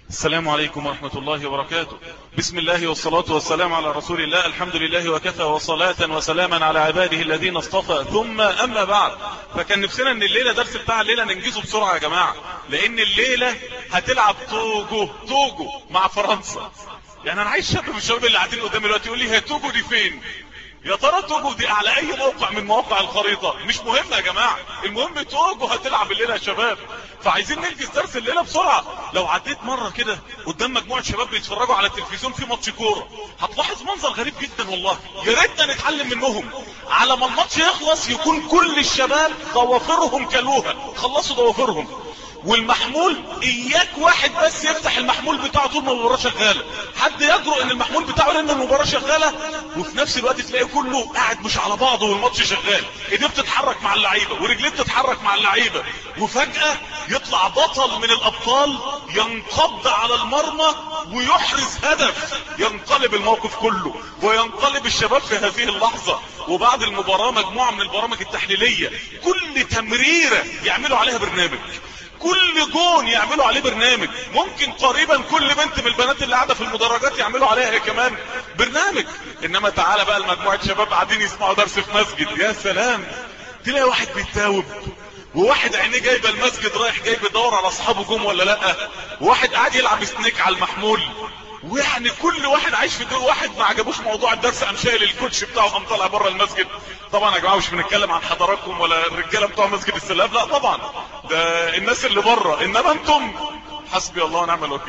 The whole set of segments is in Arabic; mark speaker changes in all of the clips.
Speaker 1: السلام عليكم ورحمة الله وبركاته. بسم الله والصلاة والسلام على رسول الله. الحمد لله وكفى وصلاة وسلاما على عباده الذين اصطفى، ثم أما بعد. فكان نفسنا ان الليلة درس بتاع الليلة ننجزه بسرعة يا جماعة، لان الليلة هتلعب توجو مع فرنسا. يعني انا عايز شاب من الشباب اللي قاعدين قدامي دلوقتي يقول لي هي توجو دي فين؟ يا ترى توجو دي على اي موقع من مواقع الخريطة؟ مش مهم يا جماعة، المهم توجو هتلعب الليلة يا شباب. فعايزين ننجز درس الليلة بسرعة. لو عديت مرة كده قدام مجموعة شباب بيتفرجوا على التلفزيون في ماتش كورة، هتلاحظ منظر غريب جدا والله، يا ريتنا نتعلم منهم. على ما الماتش يخلص يكون كل الشباب ضوافرهم كلوها، خلصوا ضوافرهم، والمحمول اياك واحد بس يفتح المحمول بتاعه طول ما المباراه شغاله. حد يجرؤ ان المحمول بتاعه لان المباراه شغاله وفي نفس الوقت تلاقي كله قاعد مش على بعضه والماتش شغال، ايديه بتتحرك مع اللعيبه ورجليه بتتحرك مع اللعيبه، وفجاه يطلع بطل من الابطال ينقض على المرمى ويحرز هدف، ينقلب الموقف كله وينقلب الشباب في هذه اللحظه. وبعد المباراه مجموعه من البرامج التحليليه كل تمريره يعملوا عليها برنامج، كل جون يعملوا عليه برنامج، ممكن قريبا كل بنت من البنات اللي قاعده في المدرجات يعملوا عليها هي كمان برنامج. انما تعالى بقى المجموعه شباب قاعدين يسمعوا درس في مسجد، يا سلام، تلاقي واحد بيتاوب وواحد عينيه جايبه المسجد رايح جاي بيدور على اصحابه جم ولا لا، وواحد قاعد يلعب سنيك على المحمول، ويعني كل واحد عايش في دور واحد. ما عجبوش موضوع الدرس قام شايل الكوتش بتاعه قام طالع بره المسجد. طبعا يا جماعه مش بنتكلم عن حضراتكم ولا الرجاله بتوع مسجد السلام، لا طبعا، ده الناس اللي بره، انما انتم حسبي الله ونعم الوكيل.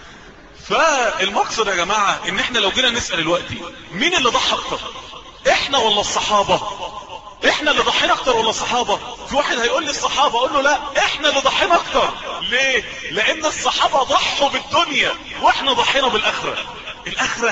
Speaker 1: فالمقصد يا جماعه ان احنا لو جينا نسال دلوقتي مين اللي ضحى اكتر، احنا ولا الصحابه؟ احنا اللي ضحينا اكتر ولا الصحابه؟ في واحد هيقول لي الصحابه، اقول له لا، احنا اللي ضحينا اكتر. ليه؟ لان الصحابه ضحوا بالدنيا واحنا ضحينا بالاخره. الاخره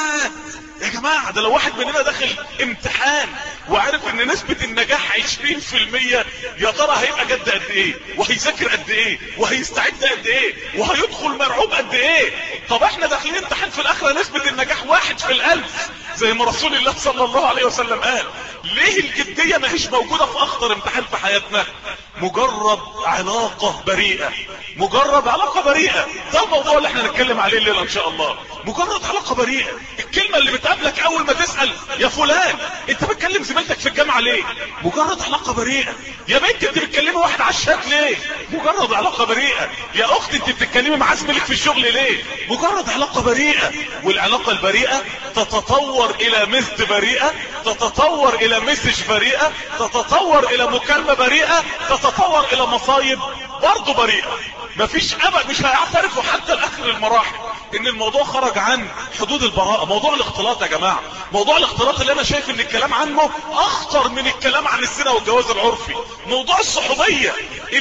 Speaker 1: يا جماعه، ده لو واحد مننا داخل امتحان وعارف ان نسبة النجاح 20%، يا ترى هيبقى جد قد ايه، وهيذاكر قد ايه، وهيستعد قد ايه، وهيدخل مرعوب قد ايه؟ طب احنا داخلين امتحان في الاخره نسبة النجاح 1 في 1000 زي ما رسول الله صلى الله عليه وسلم قال. ليه الجدية ما هيش موجودة في اخطر امتحان في حياتنا؟ مجرد علاقة بريئة، مجرد علاقة بريئة، ده الموضوع اللي احنا نتكلم عليه الليلة ان شاء الله. مجرد علاقة بريئة، الكلمة اللي بتقابلك اول ما تسأل يا فلان انت بتكلم زميلتك في الجامعة ليه؟ مجرد علاقة بريئة. يا بنت انت بتكلمي واحد على الشات ليه؟ مجرد علاقة بريئة. يا اخت انت بتتكلمي مع زميلك في الشغل ليه؟ مجرد علاقة بريئة. والعلاقة البريئة تتطور الى مسج بريئة، تتطور الى مسج بريئة، تتطور الى مكالمة بريئة، تتطور الى مصايب برضه بريئة. مفيش ابد، مش هيعترفوا حتى لاخر المراحل ان الموضوع خرج عن حدود البراءة. موضوع الاختلاط يا جماعة، موضوع الاختلاط اللي انا شايف ان الكلام عنه اخطر من الكلام عن الزنا والجواز العرفي. موضوع الصحوبية،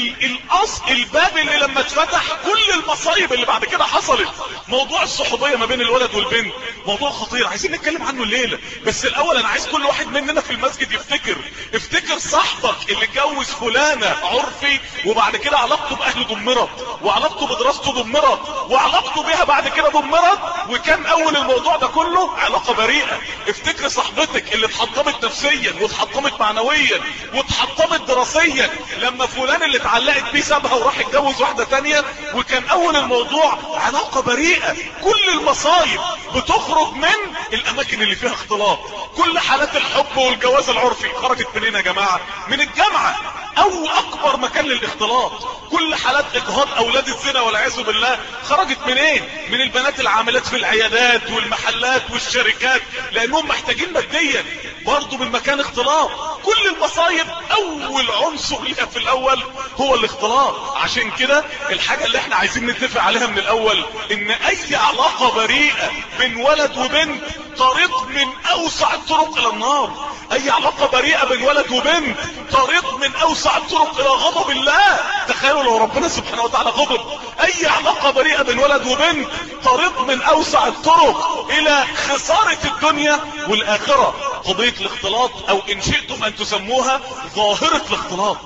Speaker 1: الباب اللي لما اتفتح كل المصايب اللي بعد كده حصلت. موضوع الصحوبية ما بين الولد والبنت موضوع خطير، عايزين نتكلم عنه الليلة. بس الاول انا عايز كل واحد مننا في المسجد افتكر صاحبك اللي اتجوز فلانة عرفي وبعد كده علاقته باهله دمرت، وعلاقته بدراسته دمرت، وعلاقته بيها بعد كده دمرت، وكان اول الموضوع ده كله علاقة بريئة. افتكر صاحبتك اللي اتحطمت نفسيا واتحطمت معنويا واتحطمت دراسيا لما فلان اللي اتعلقت بيه سابها وراح يتجوز واحدة تانية، وكان اول الموضوع علاقة بريئة. كل المصايب بتخرج من الاماكن اللي فيها اختلاط. كل حالات الحب والجواز العرفي خرجت منين يا جماعة؟ من الجامعة، او اكبر مكان للاختلاط. كل حالات اجهاض اولاد الزنا والعياذ بالله خرجت منين؟ من البنات العاملات في العيادات والمحلات والشركات لانهم محتاجين ماديا، برضو من مكان اختلاط. كل المصايب اول عنصر ليها في الاول هو الاختلاط. عشان كده الحاجة اللي احنا عايزين نتفق عليها من الاول ان اي علاقة بريئة بين ولد وبنت طريق من اوسع الطرق الى النار. اي علاقة بريئة بين ولد وبنت طريق من اوسع الطرق الى غضب الله. تخيلوا لو ربنا سبحانه وتعالى غضب. اي علاقة بريئة بين ولد وبنت طريق من اوسع الطرق الى خسارة الدنيا والاخرة. قضية الاختلاط او ان شئتم ان تسموها ظاهرة الاختلاط،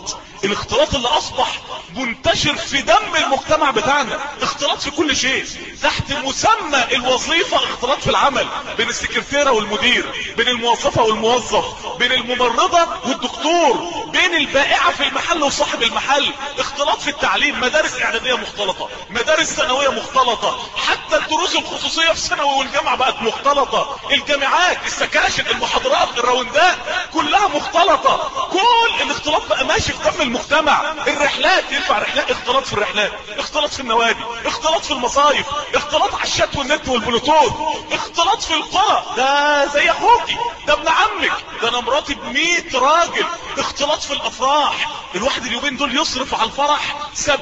Speaker 1: الاختلاط اللي اصبح منتشر في دم المجتمع بتاعنا، اختلاط في كل شيء تحت مسمى الوظيفة، اختلاط في العمل بين السكرتيرة والمدير، بين الموظفة والموظف، بين الممرضة والدكتور، بين البائعة في المحل وصاحب المحل، اختلاط في التعليم، مدارس اعدادية مختلطة، مدارس ثانوية مختلطة، حتى الدروس الخصوصية في الثانوي والجامعة بقت مختلطة، الجامعات، السكاشن، المحاضرات، الراوندات كلها مختلطة. كل الاختلاط بقى ماشي في دم المجتمع. الرحلات، ينفع رحلات، اختلاط في الرحلات، اختلاط في النوادي، اختلاط في المصايف، اختلاط على الشات والنت والبلوتوث، اختلاط في القرى، ده زي اخوكي، ده ابن عمك، ده انا مراتي ب100 راجل، اختلاط في الافراح. الواحد اليومين دول يصرف على الفرح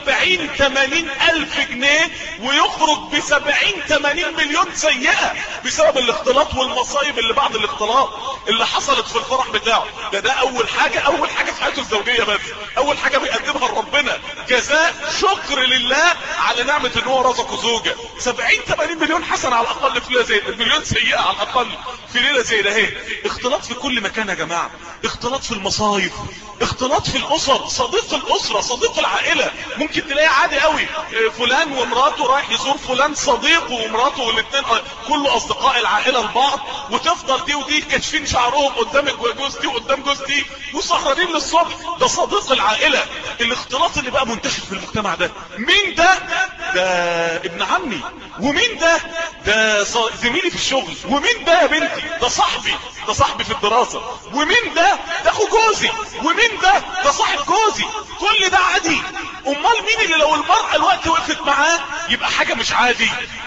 Speaker 1: 70-80 الف جنيه ويخرج ب70-80 مليون سيئة بسبب الاختلاط والمصايب اللي بعد الاختلاط اللي حصلت في الفرح بتاعه. ده اول حاجة في حياته الزوجية، بس اول حاجة بيقدمها لربنا جزاء شكر لله على نعمة ان هو رزقه زوجة. 70-80 مليون حسنة على الاقل في ليلة زي ده، مليون سيئة على الاقل في ليلة زي ده. اهي اختلاط في كل مكان يا جماعة، اختلاط في المصايف، اختلاط في الاسر، صديق الاسرة، صديق العائلة. ممكن تلاقي عادي قوي فلان ومراته رايح يزور فلان صديقه ومراته، والاثنين كله اصدقاء العائلة لبعض، وتفضل دي ودي كاشفين شعرهم قدام جوز دي وقدام جوز دي وسهرانين للصبح. ده صديق العائلة. الاختلاط اللي بقى منتشر في المجتمع ده، مين ده؟ ده ابن عمي. ومين ده؟ ده زميلي في الشغل. ومين ده يا بنتي؟ ده صاحبي في الدراسة. ومين ده؟ ده اخو جوزي. ومين ده صاحب جوزي. كل ده عادي. امال مين اللي لو المرأة الوقت وقفت معاه يبقى حاجة مش عادي؟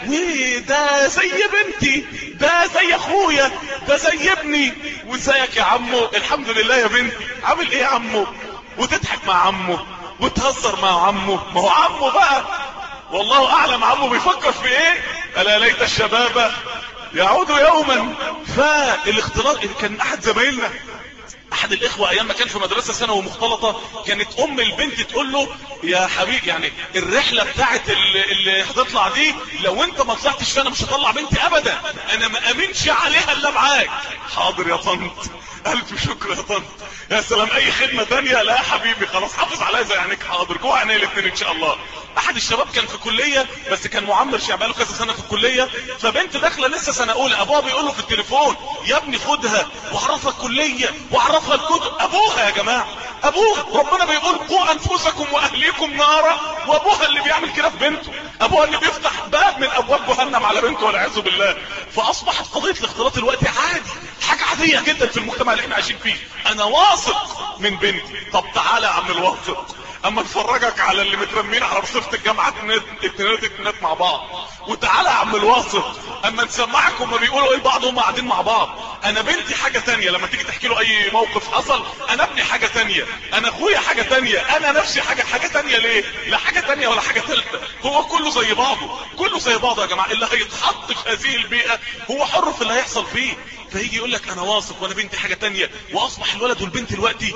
Speaker 1: وده زي بنتي، ده زي اخويا، ده زي ابني. وازيك يا عمو؟ الحمد لله يا بنتي. عامل ايه يا عمو؟ وتضحك مع عمه وتهزر مع عمه. ما هو عمه بقى والله اعلم عمه بيفكر في ايه. الا ليت الشباب يعود يوما. فالاختلاط كان احد زمايلنا، احد الاخوة ايام ما كان في مدرسة ثانوي مختلطة، كانت ام البنت تقول له يا حبيبي يعني الرحلة بتاعت اللي هتطلع دي لو انت ما طلعتش فيها انا مش هطلع بنتي ابدا، انا ما امنش عليها الا معاك. حاضر يا طنط، الف شكر يا طنط. يا سلام، اي خدمة تانية؟ لا يا حبيبي خلاص حافظ عليها زي عينيك. حاضر، جوه عيني الاثنين ان شاء الله. احد الشباب كان في كلية بس كان معمر شعبه له كذا سنة في الكلية، فبنت داخلة لسه سنة اولى، ابوها بيقول له في التليفون يا ابني خدها واعرفها الكلية واعرفها الكتب. ابوها يا جماعة، ابوها. ربنا بيقول قوا انفسكم واهليكم نارا، وابوها اللي بيعمل كده في بنته، ابوها اللي بيفتح باب من ابواب جهنم على بنته والعياذ بالله. فاصبحت قضية الاختلاط الوقت عادي، حاجة عادية جدا في المجتمع اللي احنا عايشين فيه. انا واثق من بنتي. طب تعالى يا عم الواثق، اما نفرجك على اللي مترمين على رصيفة الجامعة اتنينات مع بعض. وتعالى يا عم الواثق اما نسمعك هما بيقولوا ايه لبعض هما قاعدين مع بعض. انا بنتي حاجة تانية، لما تيجي تحكي له اي موقف حصل، انا ابني حاجة تانية، انا اخويا حاجة تانية، انا نفسي حاجة تانية. ليه؟ لا حاجة تانية ولا حاجة ثالثة، هو كله زي بعضه، كله زي بعضه يا جماعة. اللي هيتحط في هذه البيئة هو حر في اللي هيحصل فيه. فيجي يقول لك انا واثق وانا بنتي حاجة تانية. واصبح الولد والبنت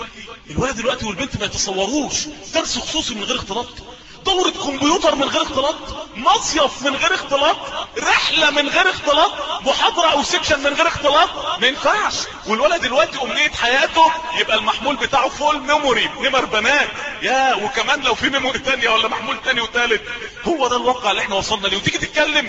Speaker 1: الولد والبنت ما يتصوروش درس خصوصي من غير اختلاط، دورة كمبيوتر من غير اختلاط، مصيف من غير اختلاط، رحلة من غير اختلاط، محاضرة او سيكشن من غير اختلاط. ما ينفعش. والولد دلوقتي امنية حياته يبقى المحمول بتاعه فول ميموري، نمر بنات، يا وكمان لو في ميموري تانية ولا محمول تاني وتالت. هو ده الواقع اللي احنا وصلنا ليه. وتيجي تتكلم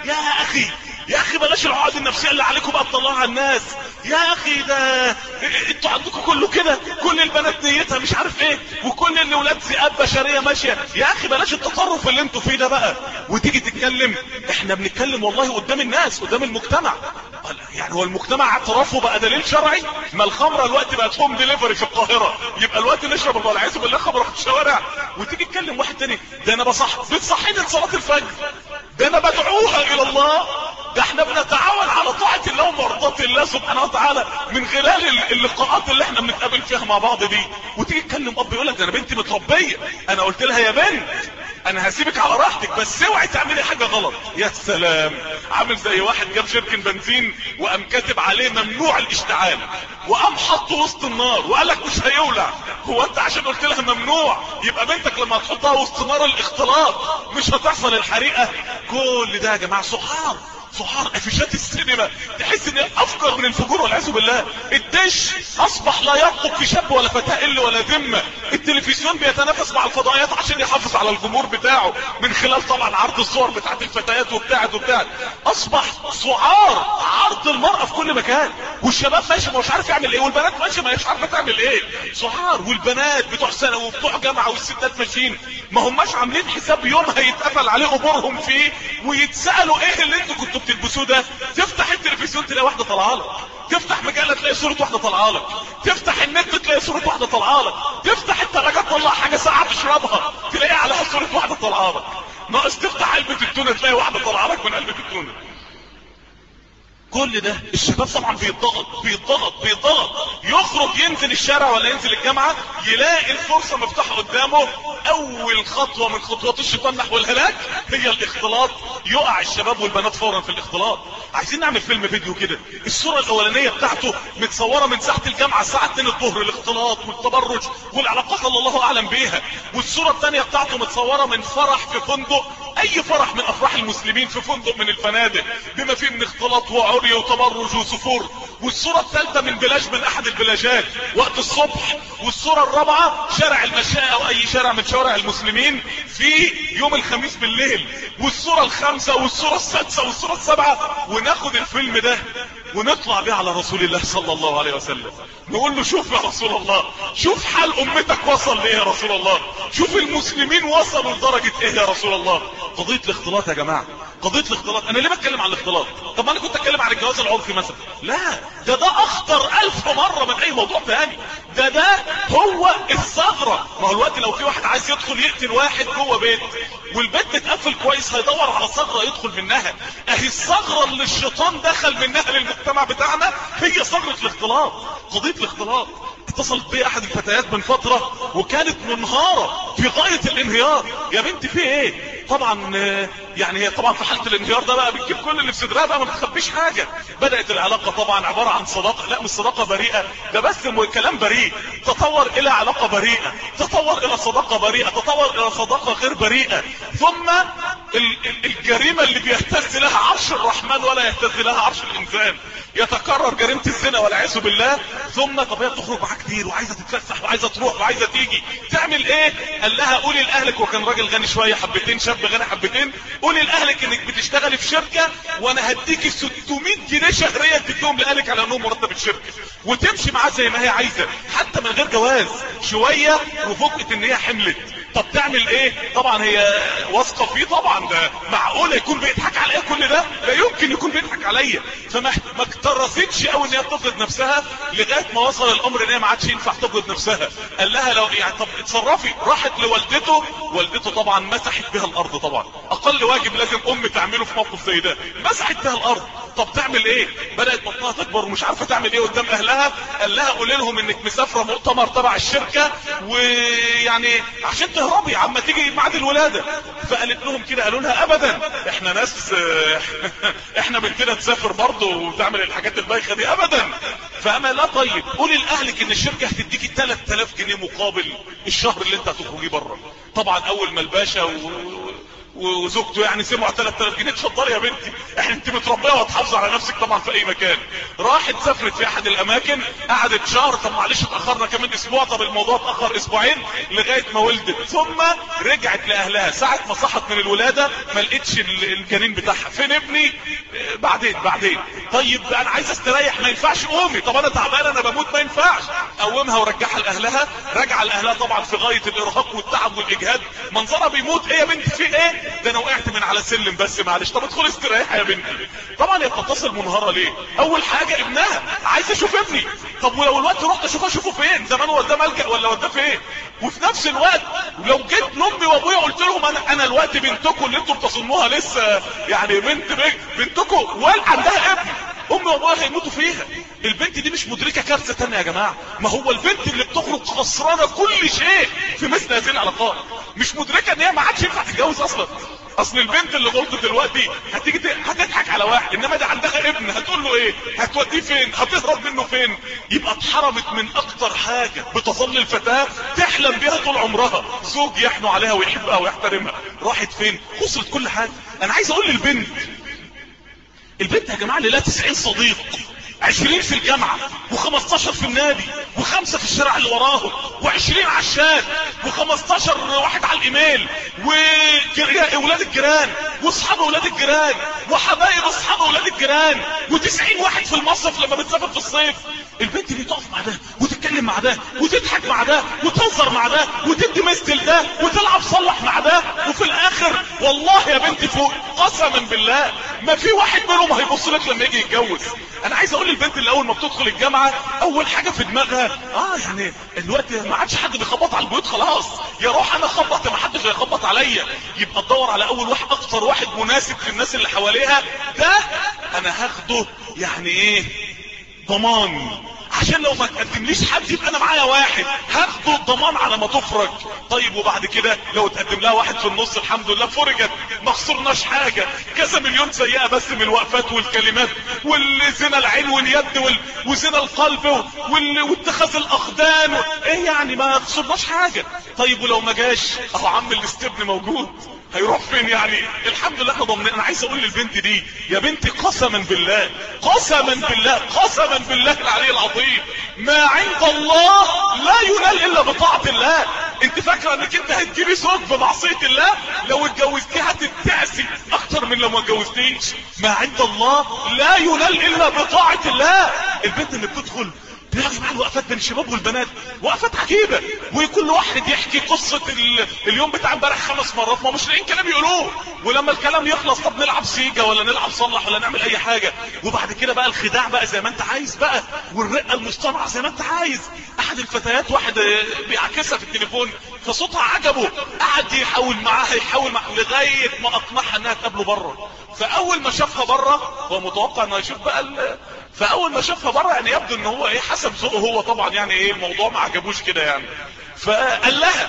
Speaker 1: يا اخي بلاش العقد النفسيه اللي عليكم بقى تطلعها على الناس. يا اخي ده انتوا عندكم كله كده، كل البنات نيتها مش عارف ايه، وكل الاولاد ذئاب بشريه ماشيه. يا اخي بلاش التطرف اللي انتوا فيه ده بقى. وتيجي تتكلم، احنا بنتكلم والله قدام الناس، قدام المجتمع. يعني هو المجتمع اعترافه بقى دليل شرعي؟ ما الخمره الوقت بقت هوم ديليفري في القاهره، يبقى الوقت نشرب والعياذ بالله خمره في الشوارع. وتيجي تتكلم واحد تاني، ده انا بتصحيني لصلاه الفجر، ده انا بدعوها الى الله، ده احنا بنتعاون على طاعة الله ومرضات الله سبحانه وتعالى من خلال اللقاءات اللي احنا بنتقابل فيها مع بعض دي. وتيجي تكلم اب يقول لك ده انا بنتي متربية، انا قلت لها يا بنت انا هسيبك على راحتك بس اوعي تعملي حاجة غلط. يا سلام، عامل زي واحد جاب شركن بنزين وقام كاتب عليه ممنوع الاشتعال، وقام حطه وسط النار وقال لك مش هيولع. هو انت عشان قلت لها ممنوع يبقى بنتك لما تحطها وسط نار الاختلاط مش هتحصل الحريقة؟ كل ده يا جماعة سعار افيشات السينما تحس ان افجر من الفجور والعياذ بالله. الدش اصبح لا يرقب في شاب ولا فتاة الا ولا ذمه. التلفزيون بيتنافس مع الفضائيات عشان يحافظ على الجمهور بتاعه من خلال طبعا عرض الصور بتاعت الفتيات وبتاعت. اصبح سعار عرض المرأة في كل مكان، والشباب ماشي مش عارف يعمل ايه، والبنات ماشي مش عارفه تعمل ايه. سعار. والبنات بتوع ثانوي وبتوع جامعه والستات ماشيين ما هماش عاملين حساب يوم هيتقفل عليه قبورهم فيه ويتسالوا ايه اللي انتوا كنتوا بتلبسوه ده. تفتح التلفزيون تلاقي واحده طالعه لك، تفتح مجله تلاقي صوره واحده طالعه لك، تفتح النت تلاقي صوره واحده طالعه لك، تفتح الثلاجه تطلع حاجه ساقعه تشربها تلاقي عليها صوره واحده طالعه لك. ناقص تفتح علبه التونه تلاقي واحده طالعه لك من علبه التونه. كل ده الشباب طبعا بيتضغط يخرج ينزل الشارع ولا ينزل الجامعة يلاقي الفرصة مفتوحة قدامه. اول خطوة من خطوات الشيطان نحو الهلاك هي الاختلاط. يقع الشباب والبنات فورا في الاختلاط. عايزين نعمل فيلم فيديو كده. الصورة الاولانية بتاعته متصورة من ساعة الجامعة الساعة 2 الظهر، الاختلاط والتبرج والعلاقات اللي الله اعلم بيها. والصورة الثانية بتاعته متصورة من فرح في فندق، اي فرح من افراح المسلمين في فندق من الفنادق بما فيه من اختلاط وعري وتبرج وسفور. والصورة الثالثة من بلاج من احد البلاجات وقت الصبح. والصورة الرابعة شارع المشاة او اي شارع من شوارع المسلمين في يوم الخميس بالليل. والصورة الخامسة والصورة السادسة والصورة السابعة. وناخد الفيلم ده ونطلع بيه على رسول الله صلى الله عليه وسلم، نقول له شوف يا رسول الله، شوف حال امتك وصل ليه يا رسول الله، شوف المسلمين وصلوا لدرجة ايه يا رسول الله. قضية الاختلاط يا جماعة، قضية الاختلاط. انا ليه بتكلم عن الاختلاط؟ طب ما انا كنت اتكلم عن الجواز العرفي مثلا. لا، ده اخطر 1000 مرة من اي موضوع تاني. ده هو الثغرة. ما هو الوقت لو في واحد عايز يدخل يقتل واحد جوه بيت والبيت تتقفل كويس هيدور على ثغرة يدخل منها. اهي الثغرة اللي الشيطان دخل منها للمجتمع بتاعنا هي ثغرة الاختلاط. قضية الاختلاط. اتصلت بي احد الفتيات من فترة وكانت منهارة في غاية الانهيار. يا بنتي في ايه؟ طبعا يعني هي طبعا في حالة الانهيار ده بقى بتجيب كل اللي في صدرها بقى ما بتخبيش حاجة. بدأت العلاقة طبعا عبارة عن صداقة، لا مش صداقة بريئة، ده بس كلام بريء، تطور الى علاقة بريئة، تطور الى صداقة بريئة، تطور الى صداقة غير بريئة. ثم الجريمة اللي بيهتز لها عرش الرحمن ولا يهتز لها عرش الانسان، يتكرر جريمة الزنا والعياذ بالله. ثم طب هي بتخرج معاه كتير وعايزة تتفسح وعايزة تروح وعايزة تيجي، تعمل ايه؟ قال لها قولي لاهلك، وكان راجل غني شوية حبتين، شاب غني حبتين، قولي لاهلك انك بتشتغلي في شركة وانا هديكي 600 جنيه شهريا تديهم لاهلك على انهم مرتب الشركة، وتمشي معاه زي ما هي عايزة حتى من غير جواز. شوية وفوجئت ان هي حملت. طب تعمل ايه؟ طبعا هي واثقه فيه. طبعا ده معقوله يكون بيضحك عليا كل ده؟ لا يمكن يكون بيضحك عليا. فما اكترثتش قوي ان هي تفقد نفسها لغايه ما وصل الامر ان هي ما عادش ينفع تفقد نفسها. قال لها لو يعني طب اتصرفي. راحت لوالدته، والدته طبعا مسحت بها الارض. طبعا اقل واجب لازم ام تعمله في موقف زي ده، مسحت بها الارض. طب تعمل ايه؟ بدات بطنها تكبر ومش عارفه تعمل ايه قدام اهلها. قال لها قولي لهم انك مسافره مؤتمر تبع الشركه ويعني عشان تهربي عما تيجي ميعاد الولاده. فقالت لهم كده، قالوا لها ابدا احنا ناس احنا بنتنا تسافر برضه وتعمل الحاجات البايخه دي ابدا. فاما لا طيب قولي لاهلك ان الشركه هتديكي 3000 جنيه مقابل الشهر اللي انت هتخرجيه بره. طبعا اول ما الباشا وزوجته يعني سمعوا 3000 جنيه، اتفضلي يا بنتي انت متربيه وهتحافظي على نفسك طبعا في اي مكان. راحت سافرت في احد الاماكن، قعدت شهر. طب معلش اتاخرنا كمان اسبوع، طب الموضوع اتاخر اسبوعين لغايه ما ولدت. ثم رجعت لاهلها ساعه ما صحت من الولاده ما لقيتش الجنين بتاعها. فين ابني؟ بعدين طيب انا عايز استريح، ما ينفعش قومي. طب انا تعبان انا بموت، ما ينفعش. قومها ورجعها لاهلها. رجع لاهلها طبعا في غايه الارهاق والتعب والاجهاد، منظرها بيموت. ايه يا بنتي في ايه؟ ده انا وقعت من على سلم بس معلش. طب ادخلي استريحي يا بنتي. طبعا هي بتتصل منهاره ليه؟ اول حاجه ابنها، عايز اشوف ابني. طب ولو الوقت رحت اشوفه فين؟ زمان وداه ملجأ ولا وداه فين؟ وفي نفس الوقت لو جيت لامي وابويا قلت لهم انا الوقت بنتكم اللي انتم بتصنوها لسه يعني بنتكم عندها ابن، امي وابويا هيموتوا فيها. البنت دي مش مدركه كارثه تانية يا جماعه. ما هو البنت اللي بتخرج خسرانه كل شيء في مثل هذه العلاقات مش مدركه ان هي ما عادش ينفع تتجوز اصلا. اصل البنت اللي غلطت دلوقتي هتيجي هتضحك على واحد، انما ده عندها ابن هتقول له ايه؟ هتوديه فين؟ هتهرب منه فين؟ يبقى اتحرمت من اكتر حاجه بتظل الفتاه تحلم بيها طول عمرها، زوج يحنو عليها ويحبها ويحترمها. راحت فين؟ خسرت كل حاجه. انا عايز اقول للبنت البنت يا جماعة اللي لها 90 صديق، 20 في الجامعة و15 في النادي و5 في الشارع اللي وراهم و20 على الشات و15 واحد على الايميل واولاد الجيران واصحاب اولاد الجيران وحبايب اصحاب اولاد الجيران و90 واحد في المصيف لما بتسافر في الصيف. البنت دي تقف مع ده وتتكلم مع ده وتضحك مع ده وتهزر مع ده وتدي مثل ده وتلعب صلح مع ده، وفي الاخر والله يا بنتي فوق قسما بالله ما في واحد منهم هيبص لك لما يجي يتجوز. انا عايز اقول للبنت اللي اول ما بتدخل الجامعه اول حاجه في دماغها يعني دلوقتي ما عادش حد بيخبط على البيوت، خلاص يا روح انا اخبط ما حدش هيخبط عليا، يبقى تدور على اول واحد اكتر واحد مناسب في الناس اللي حواليها، ده انا هاخده يعني ايه ضمان، عشان لو ما تقدمليش حد يبقى انا معايا واحد هاخده الضمان على ما تفرج. طيب وبعد كده لو تقدم لها واحد في النص الحمد لله فرجت ما خسرناش حاجه، كذا مليون سيئه بس من الوقفات والكلمات والزنا العين واليد وزنا القلب واتخاذ الاقدام ايه يعني ما خسرناش حاجه. طيب ولو ما جاش اهو عم الاستبن موجود، هيروح فين يعني؟ الحمد لله احنا ضامنين. انا عايز اقول للبنت دي يا بنتي قسما بالله قسما بالله قسما بالله العلي العظيم ما عند الله لا ينال الا بطاعه الله. انت فاكره انك انت هتجيبي زوج بمعصيه الله؟ لو اتجوزتيه هتتعسي اكتر من لو ما اتجوزتيش. ما عند الله لا ينال الا بطاعه الله. البنت اللي بتدخل يا جماعه الوقفات بين الشباب والبنات وقفات عجيبه، وكل واحد يحكي قصه اليوم بتاع امبارح 5 مرات، ما مش لاقيين كلام يقولوه، ولما الكلام يخلص طب نلعب سيجا ولا نلعب صلح ولا نعمل اي حاجه، وبعد كده بقى الخداع بقى زي ما انت عايز بقى والرقه المصطنعه زي ما انت عايز. احد الفتيات واحد بيعكسها في التليفون فصوتها عجبه، قعد يحاول معاها لغايه ما اقنعها انها تقابله بره. فاول ما شافها بره هو متوقع انه يشوف بقى فاول ما شافها بره يعني يبدو ان هو ايه حسب ذوقه هو طبعا يعني ايه الموضوع ما عجبوش كده يعني، فقال لها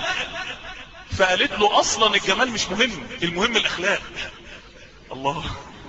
Speaker 1: فقالت له اصلا الجمال مش مهم، المهم الاخلاق. الله،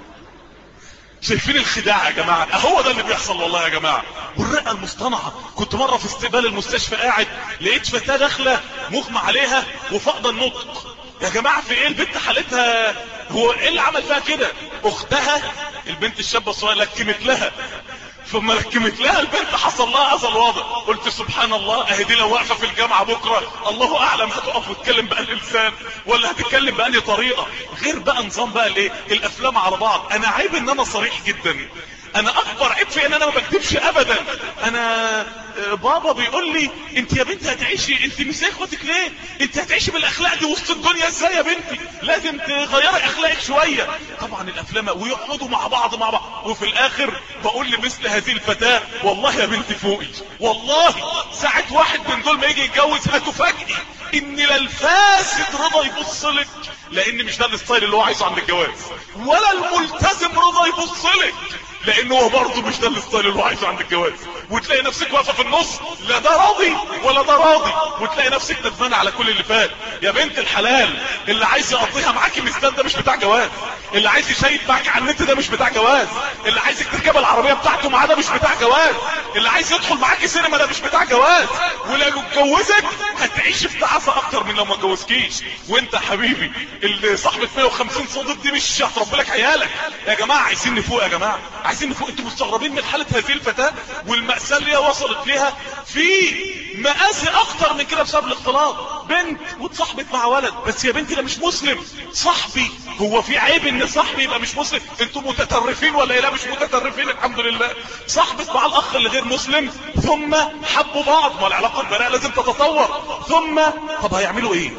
Speaker 1: شايفين الخداع يا جماعه؟ هو ده اللي بيحصل والله يا جماعه. والرقه المصطنعه. كنت مره في استقبال المستشفى قاعد لقيت فتاه داخله مغمى عليها وفاقده النطق. يا جماعه في ايه؟ البنت حالتها هو ايه اللي عمل فيها كده؟ اختها البنت الشابه الصغيره لكمت لها، ثم لكمت لها البنت حصل لها هذا الوضع. قلت سبحان الله، اهي دي لو واقفه في الجامعه بكره الله اعلم هتقف وتتكلم بأنهي لسان ولا هتتكلم بأنهي طريقه، غير بقى نظام بقى الايه الافلام على بعض. انا عيب ان انا صريح جدا، انا اكبر عيب في ان انا ما بكتبش ابدا. انا بابا بيقول لي انت يا بنتي هتعيشي، انت مش زي اخواتك ليه؟ انت هتعيشي بالاخلاق دي وسط الدنيا ازاي يا بنتي؟ لازم تغيري اخلاقك شويه. طبعا الافلام ويقعدوا مع بعض وفي الاخر بقول لمثل هذه الفتاه والله يا بنتي فوقي، والله ساعه واحد من دول ما يجي يتجوز هتفاجئي ان لا الفاسد رضا يبص لك، لان مش ده الستايل اللي هو عايزه عند الجواز، ولا الملتزم رضا يبص لك لانه هو برضه مش ده الستايل اللي هو عايزه عند الجواز، وتلاقي نفسك واقفه في النص لا ده راضي ولا ده راضي، وتلاقي نفسك ندمانه على كل اللي فات. يا بنت الحلال، اللي عايز يقضيها معاكي مستان ده مش بتاع جواز، اللي عايز يشيك معاكي على النت ده مش بتاع جواز، اللي عايزك تركب العربيه بتاعته معاه ده مش بتاع جواز، اللي عايز يدخل معاكي سينما ده مش بتاع جواز. ولو اتجوزك هتعيش في تعاسه اكتر من لو ما اتجوزكيش. وانت حبيبي اللي صاحبه 150 صديق دي مش هتربي لك عيالك. يا جماعه عايزين نفوق، يا جماعه عايزين نفوق. انتوا مستغربين من حاله هذه الفتاه والمأساة اللي هي وصلت ليها؟ في مآسي اكتر من كده بسبب الاختلاط. بنت واتصاحبت مع ولد، بس يا بنتي ده مش مسلم. صاحبي، هو في عيب ان صاحبي يبقى مش مسلم؟ انتوا متطرفين ولا ايه؟ لا مش متطرفين الحمد لله. صاحبت مع الاخ اللي غير مسلم ثم حبوا بعض، ما العلاقه البناء لازم تتطور. ثم طب هيعملوا ايه؟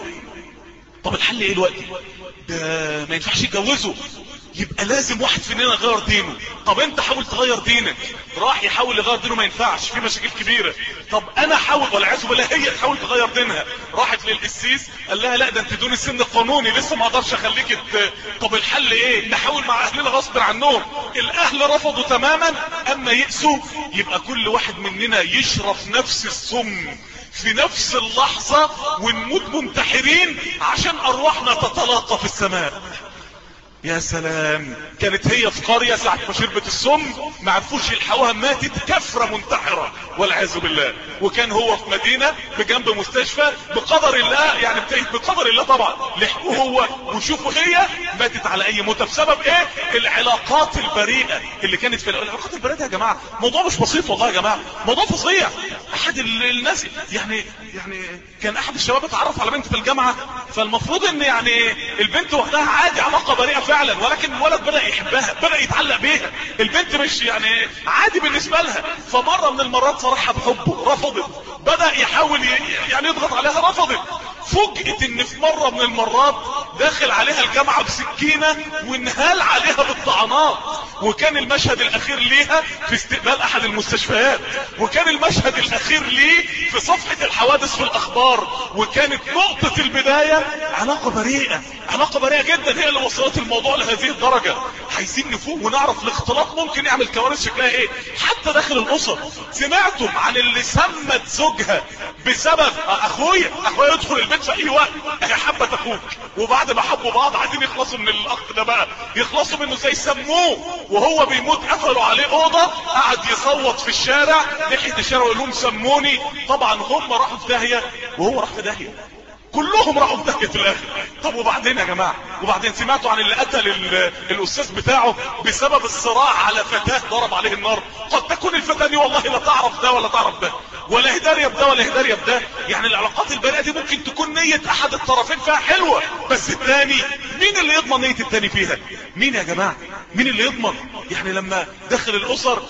Speaker 1: طب الحل ايه دلوقتي؟ ده ما ينفعش يتجوزوا، يبقى لازم واحد فينا يغير دينه. طب انت حاول تغير دينك، راح يحاول يغير دينه ما ينفعش، في مشاكل كبيره. طب انا حاول، والعياذ بالله هي تحاول تغير دينها، راحت للقسيس قال لها لا ده انت دون السن القانوني لسه ما اقدرش اخليك طب الحل ايه؟ نحاول مع اهلنا غصب عنهم. الاهل رفضوا تماما، اما يأسوا يبقى كل واحد مننا يشرب نفس السم في نفس اللحظه ونموت منتحرين عشان ارواحنا تتلاقى في السماء. يا سلام، كانت هي في قرية ساعة ما شربت السم ما عرفوش يلحقوها، ماتت كفرة منتحرة والعياذ بالله. وكان هو في مدينة بجنب مستشفى، بقدر الله يعني بقدر الله طبعا لحقوه هو، وشوفوا هي ماتت على اي موتة بسبب ايه؟ العلاقات البريئة اللي كانت في العلاقات البريئة. يا جماعة موضوع مش بسيط والله يا جماعة، موضوع فظيع. احد الناس يعني كان احد الشباب اتعرف على بنت في الجامعة، فالمفروض ان يعني البنت وقتها عادي علاقة بريئة فعلا، ولكن الولد بدأ يحبها، بدأ يتعلق بيها، البنت مش يعني عادي بالنسبة لها. فمرة من المرات صرحها بحبه، رفضت. بدأ يحاول يعني يضغط عليها، رفضت. فوجئت ان في مرة من المرات داخل عليها الجامعة بسكينة وانهال عليها بالطعنات. وكان المشهد الاخير ليها في استقبال احد المستشفيات، وكان المشهد الاخير ليه في صفحة الحوادث في الاخبار. وكانت نقطة البداية علاقة بريئة، علاقة بريئة جدا هي اللي وصلت الموضوع لهذه الدرجة. عايزين نفوق ونعرف الاختلاط ممكن يعمل كوارث شكلها ايه حتى داخل الاسر. سمعتم عن اللي سمت زوجها بسبب اخويا يدخل البيت في اي وقت، هي حبت اخوك، وبعد ما حبوا بعض عايزين يخلصوا من الاخ ده بقى، يخلصوا منه زي سموه وهو بيموت، قفلوا عليه اوضه قعد يصوت في الشارع ناحيه الشارع ويقول لهم سموني. طبعا هم راحوا في داهيه وهو راح في داهيه، كلهم راحوا في داهيه في الاخر. طب وبعدين يا جماعه؟ وبعدين سمعتوا عن اللي قتل الاستاذ بتاعه بسبب الصراع على فتاه ضرب عليه النار؟ قد تكون الفتاه دي والله لا تعرف ده ولا تعرف ده، ولا هداريه بده ولا هداريه بده. يعني العلاقات البريئه دي ممكن تكون نيه احد الطرفين فيها حلوه، بس الثاني مين اللي يضمن نيه الثاني فيها؟ مين يا جماعه؟ مين اللي يضمن؟ يعني لما داخل الاسر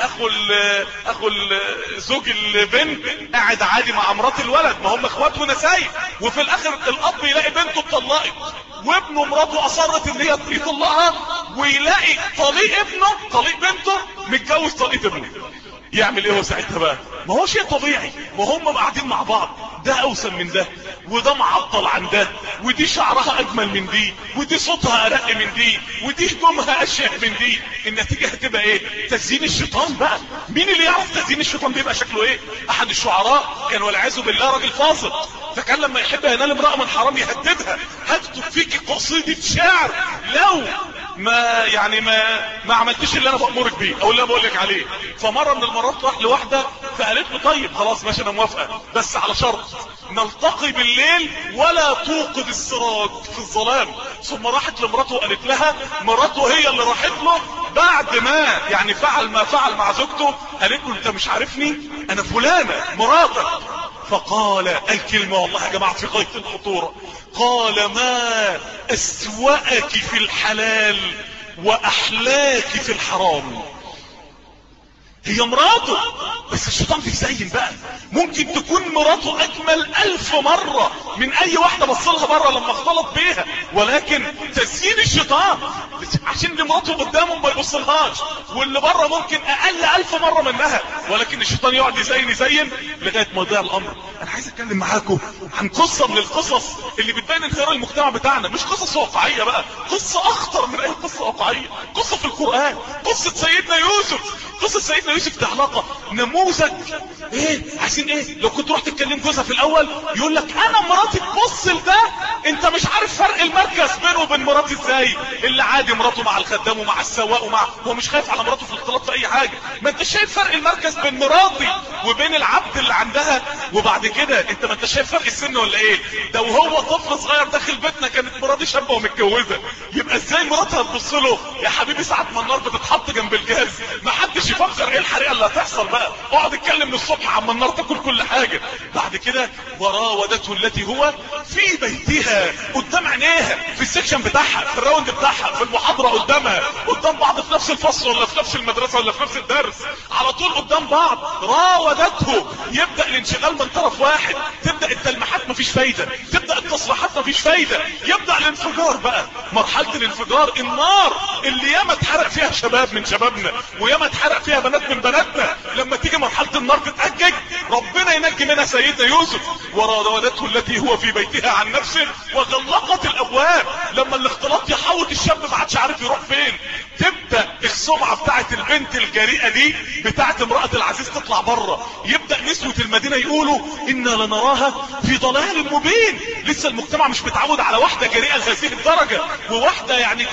Speaker 1: اخو زوج البنت قاعد عادي مع مرات الولد، ما هم اخوات ونسايب، وفي الاخر الاب يلاقي بنته اتطلقت وابنه مراته اصرت ان هي يطلقها، ويلاقي طليق بنته متجوز طليق ابنه. يعمل ايه هو ساعتها بقى؟ ما هو شيء طبيعي، وهم قاعدين مع بعض، ده اوسم من ده، وده معطل عن ده، ودي شعرها اجمل من دي، ودي صوتها ارق من دي، ودي هدومها اشيك من دي. النتيجة هتبقى ايه؟ تزيين الشيطان بقى. مين اللي يعرف تزيين الشيطان بيبقى شكله ايه؟ احد الشعراء كان والعياذ بالله راجل فاصل، فكان لما يحب ينال امرأة من حرام يهددها، هكتب فيكي قصيدة شعر لو ما عملتش اللي انا بأمرك بيه او اللي انا بقولك عليه. فمرة من المرات راح لواحدة فقالت له طيب خلاص ماشي انا موافقة، بس على شرط نلتقي بالليل ولا توقد السراج في الظلام. ثم راحت لمراته وقالت لها، مراته هي اللي راحت له بعد ما يعني فعل ما فعل مع زوجته، قالت له انت مش عارفني، انا فلانة مراتك. فقال الكلمة والله يا جماعة في غاية الخطورة، قال ما اسوأك في الحلال واحلاك في الحرام. هي مراته، بس الشيطان بيزين بقى. ممكن تكون مراته اجمل 1000 مرة من اي واحدة بصلها بره لما اختلط بيها، ولكن تزيين الشيطان عشان اللي مراته قدامه ما يبصلهاش، واللي بره ممكن اقل 1000 مرة منها، ولكن الشيطان يقعد يزين لغاية ما يضيع الامر. انا عايز اتكلم معاكم عن قصة من القصص اللي بتبين انهيار المجتمع بتاعنا، مش قصص واقعية بقى، قصة اخطر من اي قصة واقعية، قصة في القرآن، قصة سيدنا يوسف. قصة سيدنا يوسف دي علاقة نموذج ايه؟ عايزين ايه؟ لو كنت رحت تكلم جوزها في الاول يقول لك انا مراتي تبص لده، انت مش عارف فرق المركز بينه وبين مراتي ازاي. اللي عادي مراته مع الخدام ومع السواق هو مش خايف على مراته في الاختلاط في اي حاجة. ما انت شايف فرق المركز بين مراتي وبين العبد اللي عندها. وبعد كده انت ما انت شايف فرق السن ولا ايه؟ ده وهو طفل صغير داخل بيتنا كانت مراتي شابة ومتجوزة، يبقى ازاي مراتها تبص له؟ يا حبيبي ساعة ما النار بتتحط جنب الجاز ما حدش يفكر ايه الحريقة اللي هتحصل بقى، اقعد اتكلم من الصبح عما النار تاكل كل حاجة. بعد كده وراودته التي هو في بيتها، قدام عينيها، في السكشن بتاعها، في الراوند بتاعها، في المحاضرة قدامها، قدام بعض في نفس الفصل ولا في نفس المدرسة ولا في نفس الدرس، على طول قدام بعض. راودته، يبدأ الانشغال من طرف واحد، تبدأ التلميحات مفيش فايدة، تبدأ التصريحات مفيش فايدة، يبدأ الانفجار بقى، مرحلة الانفجار، النار اللي ياما اتحرق فيها شباب من شبابنا وياما اتحرق فيها بنات من بناتنا. لما تيجي مرحلة النار تتأجج ربنا ينجي منها سيدنا يوسف. وراودته التي هو في بيتها عن نفسه وغلقت الابواب. لما الاختلاط يحوط الشاب ما عادش عارف يروح فين، تبدأ السمعة بتاعت البنت الجريئة دي بتاعت امرأة العزيز تطلع بره، يبدأ نسوة المدينة يقولوا إنا لنراها في ضلال مبين. لسه المجتمع مش متعود على واحدة جريئة لهذه الدرجة، وواحدة يعني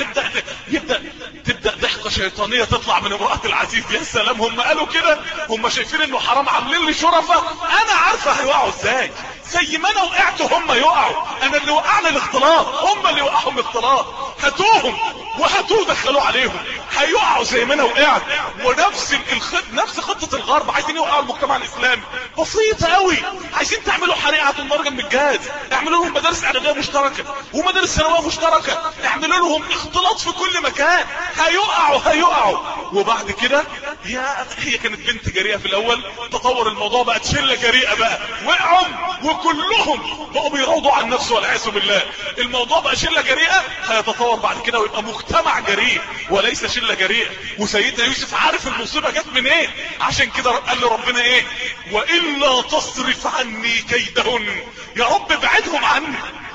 Speaker 1: تبدأ ضحكة شيطانية تطلع من امرأة العزيز. يا سلام، هم قالوا كده، هم شايفين انه حرام، عاملين لي شرفة. انا عارفة هيوقعوا ازاي، زي ما انا وقعت هم يقعوا. انا اللي وقعنا الاختلاط، هم اللي وقعهم الاختلاط. هاتوهم وهاتوه دخلوا عليهم، هيقعوا زي ما انا وقعت. نفس خطة الغرب، عايزين يوقعوا المجتمع الاسلامي. بسيطة قوي، عايزين تعملوا حريقة الدرجة من الجهاز، اعملوا لهم مدارس اعدادية مشتركة ومدارس ثانوية مشتركة، اعملوا لهم اختلاط في كل مكان. هيقعوا. وبعد كده هي كانت بنت جريئة في الاول، تطور الموضوع بقت شلة جريئة بقى، وقعوا وكلهم بقوا بيروضوا عن نفسه والعياذ بالله. الموضوع بقى شلة جريئة، هيتطور بعد كده ويبقى مجتمع جريء وليس شلة جريئة. وسيدنا يوسف عارف المصيبة جت من ايه، عشان كده قال له ربنا ايه؟ والا تصرف عني كيدهن. يا رب ابعدهم عني،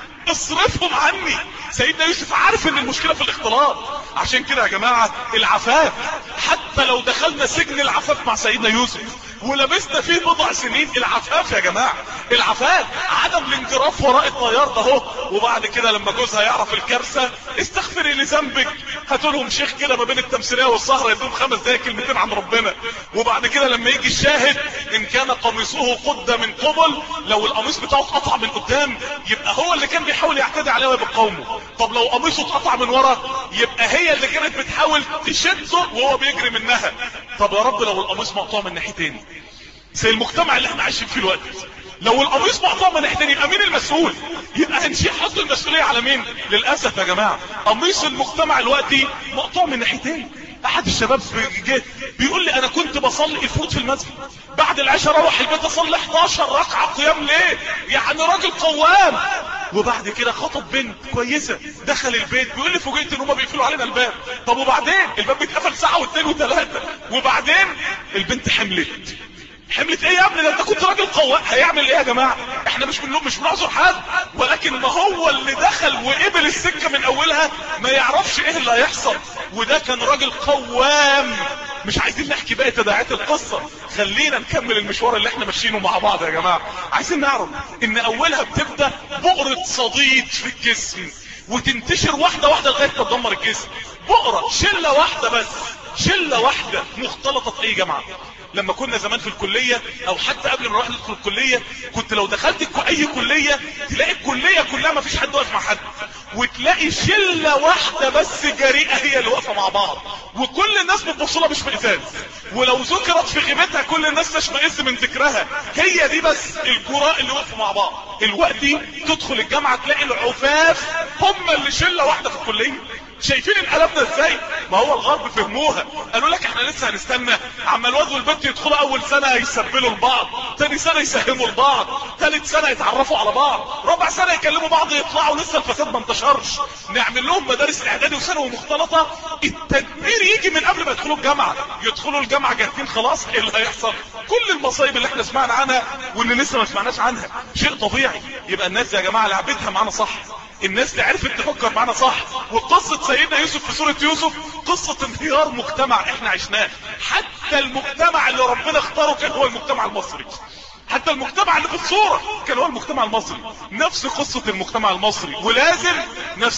Speaker 1: اصرفهم عني. سيدنا يوسف عارف ان المشكلة في الاختلاط. عشان كده يا جماعة العفاف، حتى لو دخلنا سجن العفاف مع سيدنا يوسف ولبسنا فيه بضع سنين، العفاف يا جماعة، العفاف عدم الانجراف وراء الطيار ده هو. وبعد كده لما جوزها يعرف الكارثة، استغفري لذنبك، هاتولهم شيخ كده ما بين التمثيلية والسهرة يدوم 5 دقايق كلمتين عن ربنا. وبعد كده لما يجي الشاهد، ان كان قميصه قد من قبل، لو القميص بتاعه اتقطع من قدام يبقى هو اللي كان بيحاول يعتدي عليه ويقاومه. طب لو قميصه اتقطع من ورا يبقى هي اللي كانت بتحاول تشده وهو بيجري منها. طب يا رب لو القميص مقطوع من ناحيتين، زي المجتمع اللي احنا عايشين فيه الوقت، لو القميص مقطوع من ناحيتين يبقى مين المسؤول؟ يبقى هنحط المسؤوليه على مين؟ للاسف يا جماعه قميص المجتمع الوقتي مقطوع من ناحيتين. احد الشباب جه بيقول لي انا كنت بصلي الفروض في المسجد، بعد العشاء اروح البيت اصلي 11 ركعه قيام ليل، يعني راجل قوام. وبعد كده خطب بنت كويسه، دخل البيت بيقول لي فوجئت ان هم بيقفلوا علينا الباب. طب وبعدين الباب بيتقفل ساعه واثنين وثلاثه، وبعدين البنت حملت ايه يا ابني؟ ده انت كنت راجل قوام. هيعمل ايه يا جماعه؟ احنا مش بنعذر حد، ولكن ما هو اللي دخل وقبل السكه من اولها ما يعرفش ايه اللي هيحصل. وده كان راجل قوام. مش عايزين نحكي بقى تداعيات القصه، خلينا نكمل المشوار اللي احنا ماشيينه مع بعض يا جماعه. عايزين نعرف ان اولها بتبدا بؤره صديد في الجسم، وتنتشر واحده واحده لغايه ما تدمر الجسم. بؤره، شله واحده بس، شله واحده مختلطه في اي جامعه. لما كنا زمان في الكلية او حتى قبل ما نروح ندخل الكلية، كنت لو دخلت اي كلية تلاقي الكلية كلها ما فيش حد واقف مع حد، وتلاقي شلة واحدة بس جريئة هي اللي واقفة مع بعض، وكل الناس بتبص لها باشمئزاز، ولو ذكرت في غيبتها كل الناس تشمئز من ذكرها. هي دي بس الجراء اللي وقفوا مع بعض. الوقت تدخل الجامعة تلاقي العفاف هم اللي شلة واحدة في الكلية. شايفين انقلبنا ازاي؟ ما هو الغرب فهموها، قالوا لك احنا لسه هنستنى عما الواد والبنت يدخلوا اول سنه يسبلوا لبعض، تاني سنه يساهموا لبعض، تالت سنه يتعرفوا على بعض، رابع سنه يكلموا بعض يطلعوا لسه الفساد ما انتشرش. نعمل لهم مدارس اعدادي وثانوي مختلطه، التدمير يجي من قبل ما يدخلوا الجامعه. يدخلوا الجامعه جاهزين خلاص، ايه اللي هيحصل؟ كل المصايب اللي احنا سمعنا عنها واللي لسه ما سمعناش عنها شيء طبيعي. يبقى الناس يا جماعه لعبتها معانا صح، الناس اللي عرفت تفكر معانا صح. وقصة سيدنا يوسف في سورة يوسف قصة انهيار مجتمع احنا عشناه. حتى المجتمع اللي ربنا اختاره كان هو المجتمع المصري، حتى المجتمع اللي في الصورة كان هو المجتمع المصري. نفس قصة المجتمع المصري، ولازم ناس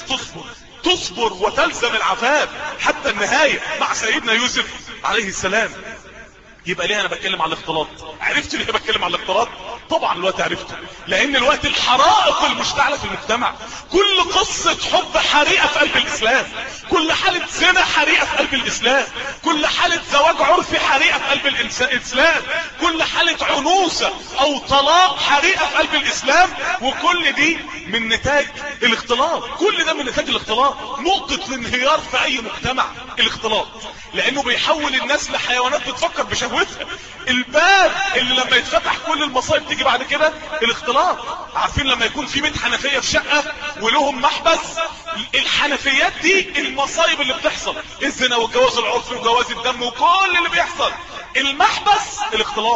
Speaker 1: تصبر وتلزم العفاف حتى النهاية مع سيدنا يوسف عليه السلام. يبقى ليه انا بتكلم على الاختلاط؟ عرفت ليه بتكلم على الاختلاط؟ طبعا الوقت عرفته، لان الوقت الحرائق المشتعلة في المجتمع، كل قصة حب حريقة في قلب الاسلام، كل حالة زنا حريقة في قلب الاسلام، كل حالة زواج عرفي حريقة في قلب الاسلام، كل حالة عنوسة او طلاق حريقة في قلب الاسلام. وكل دي من نتاج الاختلاط، كل ده من نتاج الاختلاط. نقطة الانهيار في اي مجتمع الاختلاط، لانه بيحول الناس لحيوانات بتفكر بشهوتها. الباب اللي لما يتفتح كل المصايب تيجي بعد كده الاختلاط. عارفين لما يكون في 100 حنفية في شقة ولهم محبس، الحنفيات دي المصايب اللي بتحصل، الزنا والجواز العرفي وجواز الدم وكل اللي بيحصل، المحبس الاختلاط.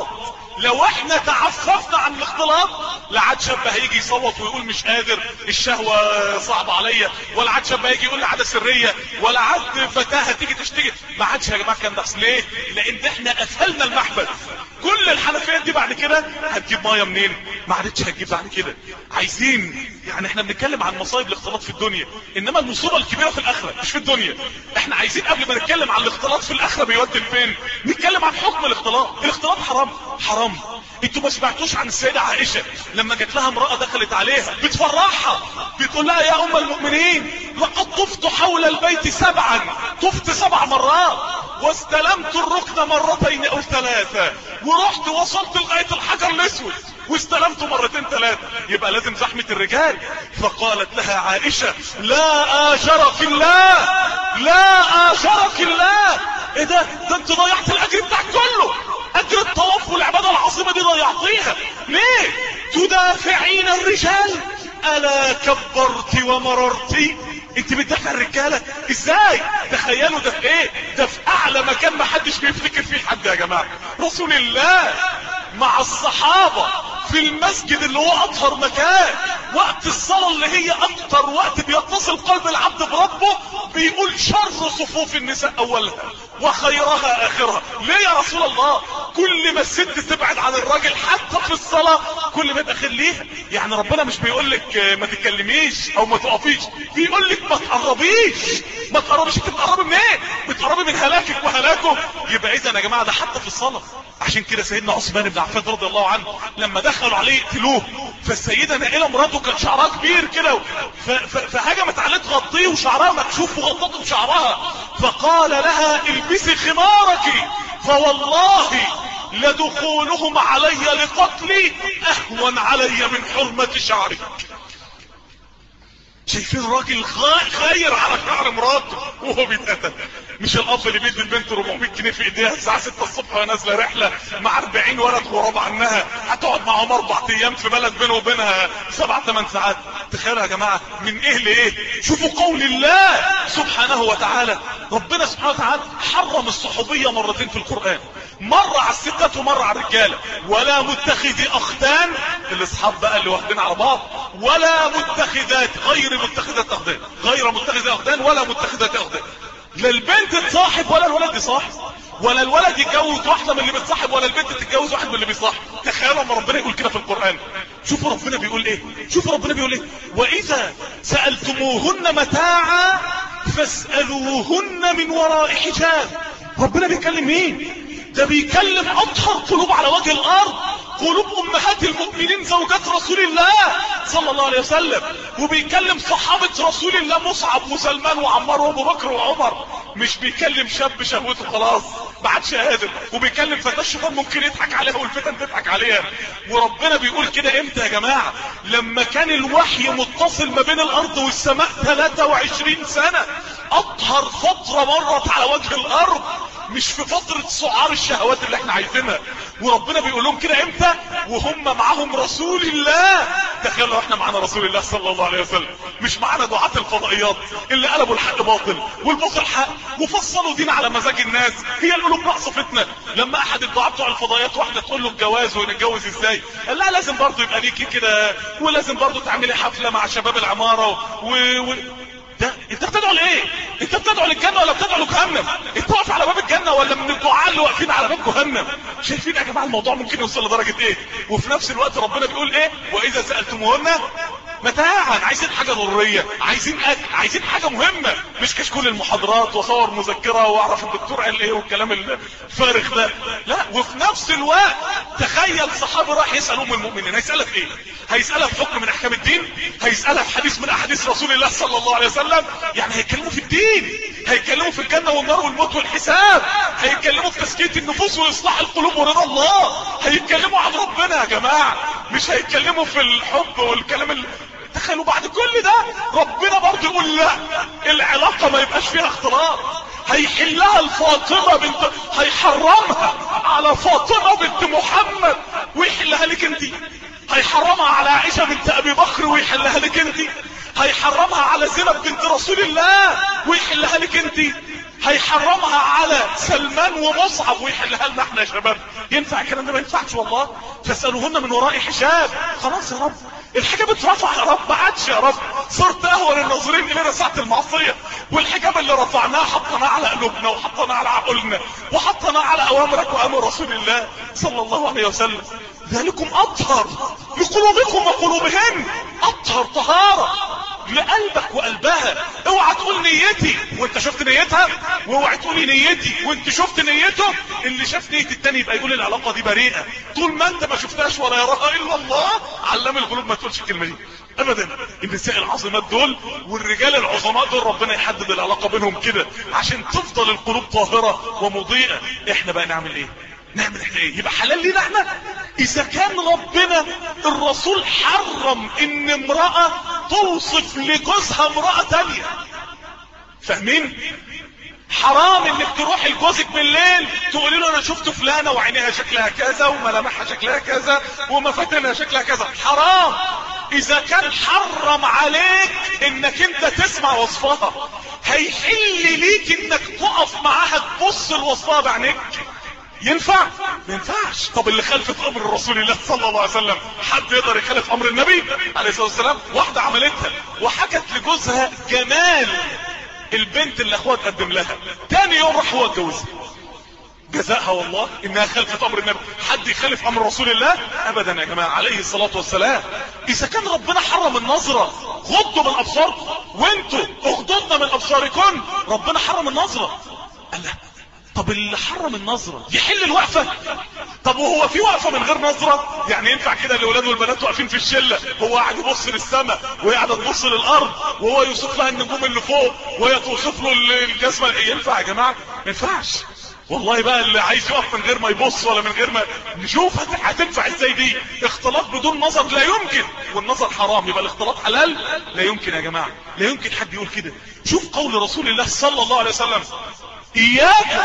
Speaker 1: لو احنا تعففنا عن الاختلاط لا عاد شاب هيجي يصوت ويقول مش قادر الشهوة صعبة عليا، ولا عاد شاب هيجي يقول عادة سرية، ولا عاد فتاة هتيجي تشتكي. ما عادش يا جماعة كان ده. ليه؟ لان احنا قفلنا المحبس. كل الحنفيات دي بعد كده هتجيب ميه منين؟ ما عادتش هتجيب بعد كده. عايزين يعني احنا بنتكلم عن مصايب الاختلاط في الدنيا، انما المصيبه الكبيره في الاخره مش في الدنيا. احنا عايزين قبل ما نتكلم عن الاختلاط في الاخره بيودي لفين نتكلم عن حكم الاختلاط. الاختلاط حرام حرام. انتوا ما سمعتوش عن السيده عائشه لما جات لها امراه دخلت عليها بتفرحها بتقول لها يا ام المؤمنين لقد طفت حول البيت 7، طفت 7 مرات واستلمت الركن مرتين او 3 ورحت وصلت لغايه الحجر الاسود واستلمته 2 3. يبقى لازم زحمه الرجال. فقالت لها عائشه لا اجرك الله، لا اجرك الله. ايه ده انت ضيعت الاجر بتاعك كله، اجر الطواف والعباده العظيمه دي ضيعتيها ليه؟ تدافعين الرجال الا كبرت ومررت. انت بتدافع الرجاله ازاي؟ تخيلوا ده في ايه؟ ده في اعلى مكان ما حدش بيفتكر فيه حد يا جماعه. رسول الله مع الصحابه في المسجد اللي هو اطهر مكان، وقت الصلاه اللي هي اكتر وقت بيتصل قلب العبد بربه، بيقول شر صفوف النساء اولها وخيرها اخرها. ليه يا رسول الله؟ كل ما الست تبعد عن الراجل حتى في الصلاه كل ما يبقى خير ليها. يعني ربنا مش بيقول لك ما تتكلميش او ما تقفيش، بيقول لك ما تقربيش. ما تقربيش. انت بتقربي منين؟ بتقربي من هلاكك وهلاكه. يبقى اذا يا جماعه ده حتى في الصلاه. عشان كده سيدنا عثمان بن عفان رضي الله عنه لما دخلوا عليه يقتلوه، فالسيده نائله مراته كان شعرها كبير كده فهجمت عليه تغطيه وشعرها مكشوف وغطته بشعرها، فقال لها البسي خمارك فوالله لدخولهم علي لقتلي اهون علي من حرمة شعرك. شايفين راجل خاير على شعر مراته وهو بيتقتل. مش الاب اللي بيدي البنت 400 جنيه في ايديها الساعه 6 الصبح وهي نازله رحله مع 40 ولد غراب عنها، هتقعد معاهم 4 ايام في بلد بينه وبينها 7 8 ساعات. تخيلوا يا جماعه من ايه لايه. شوفوا قول الله سبحانه وتعالى. ربنا سبحانه وتعالى حرم الصحوبيه مرتين في القران، مره على الستات ومره على الرجاله. ولا متخذي اخدان، الاصحاب بقى اللي واخدين على بعض، ولا متخذات غير متخذات اخدان، غير متخذات اخدان ولا متخذات اخدان. لا البنت تصاحب ولا الولد يصاحب، ولا الولد يتجوز واحده من اللي بتصاحب ولا البنت تتجوز واحد من اللي بيصاحب. تخيلوا لما ربنا يقول كده في القران. شوفوا ربنا بيقول ايه. شوفوا ربنا بيقول ايه. واذا سالتموهن متاعا فاسالوهن من وراء حجاب. ربنا بيكلم مين؟ ده بيكلم اطهر قلوب على وجه الارض، قلوب امهات المؤمنين زوجات رسول الله صلى الله عليه وسلم. وبيكلم صحابة رسول الله مصعب وسلمان وعمار وابو بكر وعمر. مش بيكلم شاب شهوته خلاص بعد شهاده، وبيكلم فتاة الشيطان ممكن يضحك عليها والفتن تضحك عليها. وربنا بيقول كده امتى يا جماعة؟ لما كان الوحي متصل ما بين الارض والسماء 23 سنة. اطهر فترة مرت على وجه الارض، مش في فترة سعار الشهوات اللي احنا عايزينها. وربنا بيقول لهم كده امتى؟ وهم معاهم رسول الله. تخيلوا احنا معانا رسول الله صلى الله عليه وسلم، مش معانا دعاة الفضائيات اللي قلبوا الحق باطل والباطل حق وفصلوا دين على مزاج الناس. هي القلوب ناقصه فتنه. لما احد الدعاة بتوع الفضائيات واحده تقول له الجواز ونتجوز ازاي، قال لا لازم برضه يبقى ليكي كده، ولازم برضه تعملي حفله مع شباب العماره ده انت بتدعو لايه؟ انت بتدعو للجنه ولا بتدعو لجهنم؟ انت واقف على باب الجنه ولا من الدعاء اللي واقفين على باب جهنم؟ شايفين يا جماعه الموضوع ممكن يوصل لدرجه ايه؟ وفي نفس الوقت ربنا بيقول ايه؟ واذا سالتموهن متاعا. عايزين حاجه ضروريه، عايزين اكل، عايزين حاجه مهمه، مش كشكول المحاضرات واصور مذكره واعرف الدكتور قال ايه والكلام الفارغ ده. لا. وفي نفس الوقت تخيل صحابي راح يسال ام المؤمنين، هيسالها في ايه؟ هيسالها في حكم من احكام الدين؟ هيسالها في حديث من احاديث رسول الله صلى الله عليه وسلم؟ يعني هيتكلموا في الدين، هيتكلموا في الجنه والنار والموت والحساب، هيتكلموا في تزكيه النفوس واصلاح القلوب ورضا الله، هيتكلموا عن ربنا يا جماعه، مش هيتكلموا في الحب والكلام تخيلوا بعد كل ده ربنا برضه يقول لا، العلاقه ما يبقاش فيها اختلاط. هيحلها الفاطمه بنت، هيحرمها على فاطمه بنت محمد ويحلها لك انت. هيحرمها على عائشه بنت ابي بكر ويحلها لك انت. هيحرمها على زينب بنت رسول الله ويحلها لك انت. هيحرمها على سلمان ومصعب ويحلها لنا احنا يا شباب. ينفع الكلام ده؟ ما ينفعش والله. فاسألوهن من وراء حجاب. خلاص يا رب الحجاب اترفع يا رب، ما عادش يا رب. صرت اهون الناظرين الينا ساعة المعصية، والحجاب اللي رفعناه حطناه على قلوبنا وحطناه على عقولنا وحطناه على اوامرك واوامر رسول الله صلى الله عليه وسلم. ذلكم اطهر لقلوبكم وقلوبهن، اطهر طهارة لقلبك وقلبها. اوعى تقول نيتي وانت شفت نيتها، واوعى تقولي نيتي وانت شفت نيته. اللي شاف نية التاني يبقى يقول العلاقة دي بريئة. طول ما انت ما شفتهاش ولا يراها الا الله، علام القلوب ما تقولش الكلمة دي ابدا. النساء العظيمات دول والرجال العظماء دول ربنا يحدد العلاقة بينهم كده عشان تفضل القلوب طاهرة ومضيئة. احنا بقى نعمل ايه؟ نعمل احنا ايه؟ يبقى حلال لينا احنا. اذا كان ربنا الرسول حرم ان امرأة توصف لجوزها امرأة تانية، فاهمين؟ حرام انك تروح لجوزك بالليل تقولي له انا شفت فلانة وعينيها شكلها كذا وملامحها شكلها كذا ومفاتنها شكلها كذا، حرام. اذا كان حرم عليك انك انت تسمع وصفها، هيحل ليك انك تقف معاها تبص لوصفها بعينيك؟ ينفع؟ ما ينفعش. طب اللي خالفت امر رسول الله صلى الله عليه وسلم، حد يقدر يخالف امر النبي عليه الصلاه والسلام؟ واحده عملتها وحكت لجوزها جمال البنت اللي اخوها تقدم لها، تاني يوم راح هو اتجوزها. جزاها والله انها خالفت امر النبي. حد يخالف امر رسول الله؟ ابدا يا جماعه عليه الصلاه والسلام. اذا كان ربنا حرم النظره، غضوا من ابصاركم، وانتوا اغضضنا من ابصاركم. ربنا حرم النظره. الله، طب اللي حرم النظرة يحل الوقفة؟ طب وهو في وقفة من غير نظرة؟ يعني ينفع كده الاولاد والبنات واقفين في الشلة، هو قاعد يبص للسماء وهي قاعده تبص للارض، وهو يوصف لها النجوم اللي فوق وهي توصف له الجسم؟ ينفع يا جماعة؟ ما ينفعش والله. بقى اللي عايز يقف من غير ما يبص ولا من غير ما نشوف هتنفع ازاي دي؟ اختلاط بدون نظر لا يمكن، والنظر حرام، يبقى الاختلاط حلال؟ لا يمكن يا جماعة، لا يمكن حد يقول كده. شوف قول رسول الله صلى الله عليه وسلم: اياك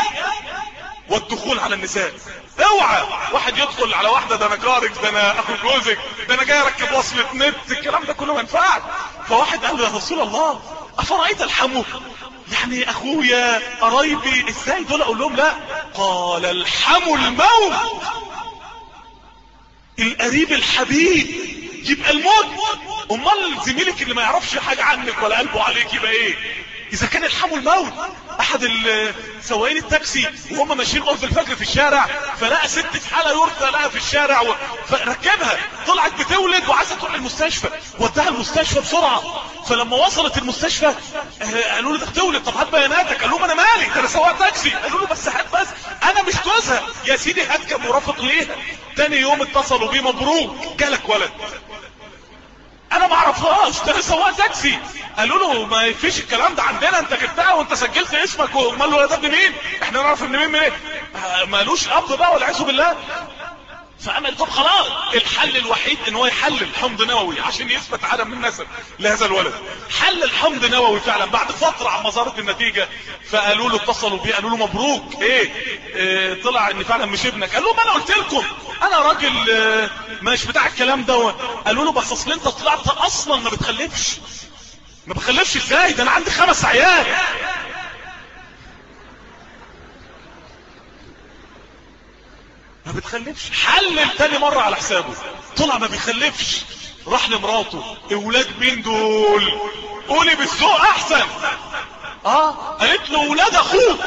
Speaker 1: والدخول على النساء. اوعى واحد يدخل على واحدة ده انا جارك، ده انا اخو جوزك، ده انا جاي اركب وصلة نت، الكلام ده كله ما ينفعش. فواحد قال له: يا رسول الله افرأيت الحمو؟ يعني اخويا قرايبي ازاي دول اقول لهم لا؟ قال: الحمو الموت. القريب الحبيب يبقى الموت. امال زميلك اللي ما يعرفش حاجة عنك ولا قلبه عليك يبقى ايه؟ اذا كان الحمو الموت. احد سواقين التاكسي وهم ماشيين قرب الفجر في الشارع، فلقى ست في حاله يرثى لها في الشارع فركبها، طلعت بتولد وعايزه تروح المستشفى، وداها المستشفى بسرعه. فلما وصلت المستشفى قالوا له: ده بتولد، طب هات بياناتك. قال لهم: انا مالي، ده انا سواق تاكسي. قالوا له: بس هات، بس انا مش جوزها. يا سيدي هات كمرافق ليها. تاني يوم اتصلوا بيه: مبروك جالك ولد. انا ما اعرفهاش، ده سواق تاكسي. قالوا له: ما فيش الكلام ده عندنا، انت جبتها وانت سجلت اسمك، وامال الولد ده ابن مين؟ احنا نعرف ابن مين منين؟ مالوش اب بقى والعياذ بالله. فعمل طب خلاص، الحل الوحيد ان هو يحلل حمض نووي عشان يثبت عدم النسب لهذا الولد. حل الحمض نووي فعلا بعد فتره عما ظهرت النتيجه. فقالوا له، اتصلوا بيه قالوا له: مبروك. ايه طلع ان فعلا مش ابنك. قال له: ما انا قلت لكم انا راجل مش بتاع الكلام ده. قالوا له: بس اصل انت طلعت اصلا ما بتخلفش. ما بخلفش ازاي؟ ده انا عندي 5 عيال. ما بتخلفش. حلل تاني مرة على حسابه، طلع ما بيخلفش. راح لمراته: اولاد مين دول؟ قولي بالذوق احسن. قالت له: اولاد اخوك.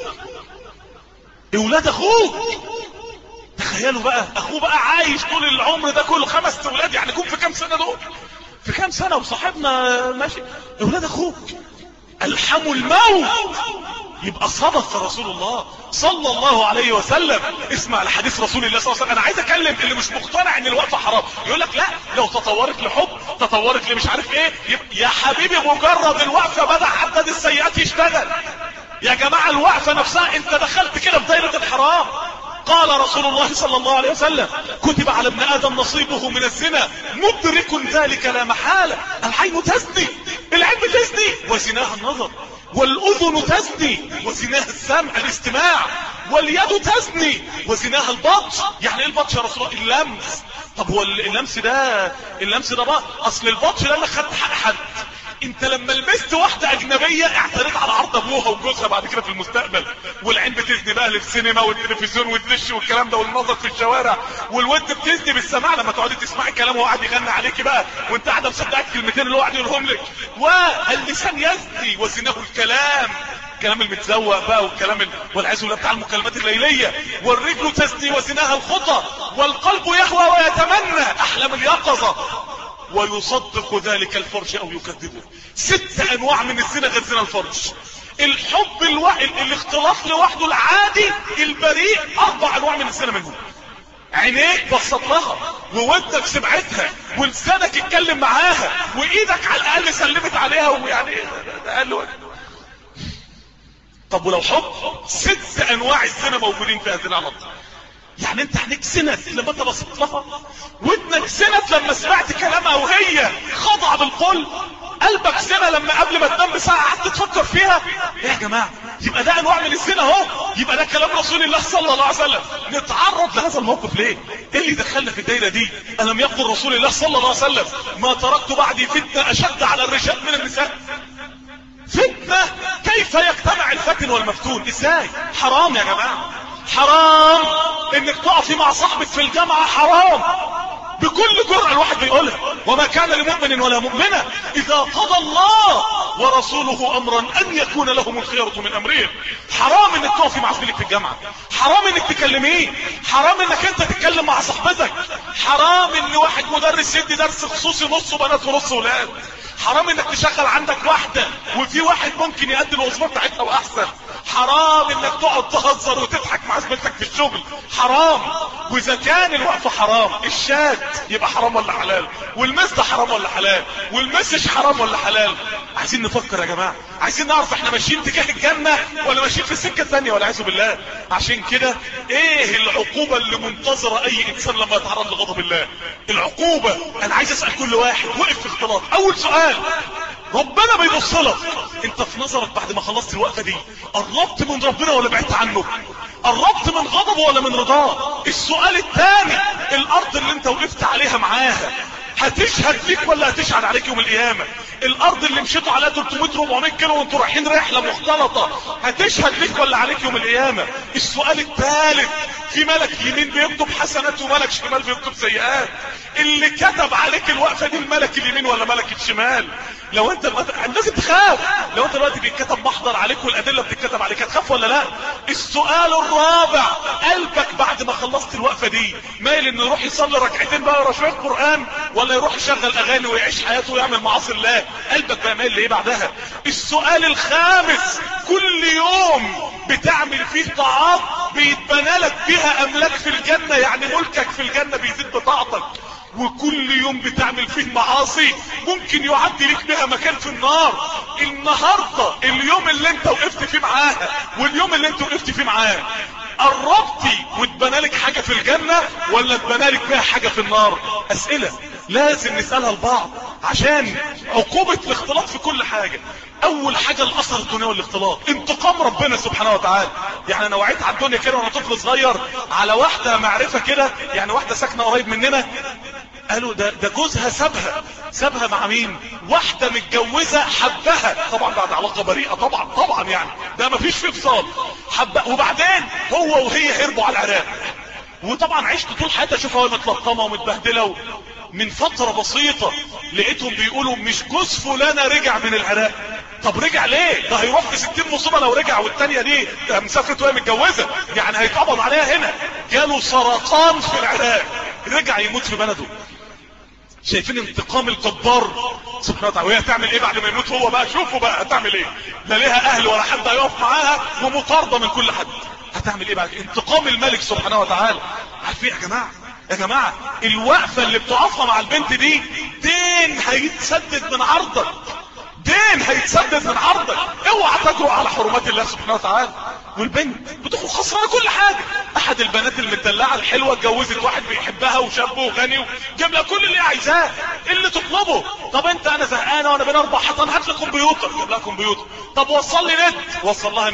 Speaker 1: اولاد اخوك. تخيلوا بقى، اخوه بقى عايش طول العمر ده كله 5 اولاد، يعني يكون في كام سنة دول؟ في كام سنة وصاحبنا ماشي. اولاد اخوك. الحمو الموت. يبقى صدق رسول الله صلى الله عليه وسلم. اسمع لحديث رسول الله صلى الله عليه وسلم. انا عايز اكلم اللي مش مقتنع ان الوقفة حرام، يقول لك لا لو تطورت لحب، تطورت لمش عارف ايه. يا حبيبي مجرد الوقفة بدأ عدد السيئات يشتغل. يا جماعة الوقفة نفسها انت دخلت كده في دايرة الحرام. قال رسول الله صلى الله عليه وسلم: كتب على ابن آدم نصيبه من الزنا، مدرك ذلك لا محالة. العين تزني، العين تزني وزناها النظر، والأذن تزني وزناها السمع الاستماع، واليد تزني وزناها البطش. يعني ايه البطش يا رسول الله؟ اللمس. طب هو اللمس ده بقى اصل البطش ده اللي خدت حق حد، انت لما لبست واحدة اجنبية اعترضت على عرض ابوها وجوزها بعد كده في المستقبل، والعين بتزني بقى للسينما والتلفزيون والدش والكلام ده والنظر في الشوارع، والود بتزني بالسماع لما تقعدي تسمعي كلامه وقاعد يغني عليكي بقى وانت قاعده مصدقه الكلمتين اللي هو قاعد يقولهم لك. واللسان يزني وزناه الكلام، الكلام المتزوق بقى والكلام والعياذ بالله بتاع المكالمات الليليه. والرجل تزني وزناها الخطى، والقلب يهوى ويتمنى احلام اليقظه، ويصدق ذلك الفرج او يكذبه. 6 انواع من الزنا غير زنا الفرج. الحب الاختلاط لوحده العادي البريء 4 انواع من الزنا منهم. عينيك بصت لها، وودك سمعتها، ولسانك اتكلم معاها، وايدك على الاقل سلمت عليها، ويعني اقل. طب ولو حب 6 انواع الزنا موجودين في هذه العلاقه. يعني انت عينيك سنت لما انت بصيت لها، ودنك سنت لما سمعت كلامها وهي خاضعه بالقول، قلبك سنة لما قبل ما تنام بساعة قعدت تفكر فيها. يا جماعة يبقى ده انواع من الزنا اهو، يبقى ده كلام رسول الله صلى الله عليه وسلم. نتعرض لهذا الموقف ليه؟ ايه اللي دخلنا في الدايرة دي؟ الم يقل رسول الله صلى الله عليه وسلم ما تركت بعدي فتنة اشد على الرجال من النساء؟ فتنة كيف يجتمع الفتن والمفتون؟ ازاي؟ حرام يا جماعة، حرام انك تقفي مع صاحبك في الجامعة، حرام بكل جرأة الواحد بيقولها. وما كان لمؤمن ولا مؤمنة اذا قضى الله ورسوله امرا ان يكون لهم الخيرة من امرهم. حرام انك تقفي مع زميلك في الجامعة، حرام انك تكلميه، حرام انك انت تتكلم مع صاحبتك، حرام ان واحد مدرس يدي درس خصوصي نصه بنات ونص ولاد، حرام انك تشغل عندك واحدة وفي واحد ممكن يؤدي الوظيفة بتاعتها واحسن، حرام انك تقعد تهزر وتضحك مع زميلتك في الشغل، حرام. واذا كان الوقفة حرام، الشات يبقى حرام ولا حلال؟ والمس ده حرام ولا حلال؟ والمسج حرام ولا حلال؟ عايزين نفكر يا جماعة، عايزين نعرف احنا ماشيين تجاه الجنة ولا ماشيين في السكة الثانية والعياذ بالله. عشان كده ايه العقوبة اللي منتظرة اي انسان لما يتعرض لغضب الله؟ العقوبة انا عايز اسأل كل واحد وقف في اختلاط، اول سؤال ربنا بيبص لك انت في نظرك بعد ما خلصت الوقفة دي قربت من ربنا ولا بعدت عنه؟ قربت من غضبه ولا من رضاه؟ السؤال الثاني الارض اللي انت وقفت عليها معاها هتشهد فيك ولا هتشهد عليك يوم القيامة؟ الارض اللي مشيتوا عليها 300-400 كيلو وانتوا رايحين رحلة مختلطة هتشهد فيك ولا عليك يوم القيامة؟ السؤال الثالث في ملك يمين بيكتب حسنات وملك شمال بيكتب سيئات، اللي كتب عليك الوقفة دي الملك اليمين ولا ملك الشمال؟ لو انت الناس تخاف، لو انت دلوقتي بيتكتب محضر عليك والادله بتتكتب عليك هتخاف ولا لا؟ السؤال الرابع قلبك بعد ما خلصت الوقفه دي مايل انه يروح يصلي ركعتين بقى يقرا شويه قران، ولا يروح يشغل اغاني ويعيش حياته ويعمل معاصي الله؟ قلبك بقى مايل لايه بعدها؟ السؤال الخامس كل يوم بتعمل فيه طاعات بيتبنى لك فيها املاك في الجنه، يعني ملكك في الجنه بيزيد بطاعتك، وكل يوم بتعمل فيه معاصي ممكن يعدي لك بها مكان في النار. النهاردة اليوم اللي انت وقفت فيه معاها واليوم اللي انت وقفت فيه معاه قربتي واتبنالك حاجة في الجنة ولا اتبنالك بها حاجة في النار؟ اسئلة لازم نسألها لبعض عشان عقوبة الاختلاط في كل حاجة. اول حاجة الاثر الدنيا والاختلاط، انتقام ربنا سبحانه وتعالى. يعني انا وعيت على الدنيا كده وانا طفل صغير على واحدة معرفة كده، يعني واحدة ساكنة قريب مننا، قالوا ده جوزها سابها مع مين؟ واحدة متجوزة حبها، طبعا بعد علاقة بريئة، طبعا يعني ده مفيش فيه فصال، حبها وبعدين هو وهي هربوا على العراق. وطبعا عشت طول حياتي اشوفها وهي متلطمة ومتبهدلة من فترة بسيطة لقيتهم بيقولوا مش جوز فلانة رجع من العراق. طب رجع ليه؟ ده هيروح في 60 مصيبة لو رجع، والتانية دي مسافرت وهي متجوزة، يعني هيتقبض عليها هنا. جاله سرطان في العراق رجع يموت في بلده. شايفين انتقام الجبار سبحانه وتعالى؟ وهي هتعمل ايه بعد ما يموت هو بقى؟ شوفوا بقى هتعمل ايه، لا ليها اهل ولا حد هيقف معاها ومطاردة من كل حد. هتعمل ايه بعد؟ انتقام الملك سبحانه وتعالى. عارفين يا جماعة الوقفة اللي بتقفها مع البنت دي دين هيتسدد من عرضك، دين هيتسدد من عرضك. اوعى تجرؤ على حرمات الله سبحانه وتعالى. والبنت بتخرج خسرانه كل حاجه. احد البنات المدلعه الحلوه اتجوزت واحد بيحبها وشاب وغني وجاب لها كل اللي عايزاه اللي تطلبه. طب انت انا زهقانه وانا بين 4 حيطان، هات لي كمبيوتر، جاب لها كمبيوتر. طب وصل لي نت، وصل لها نت.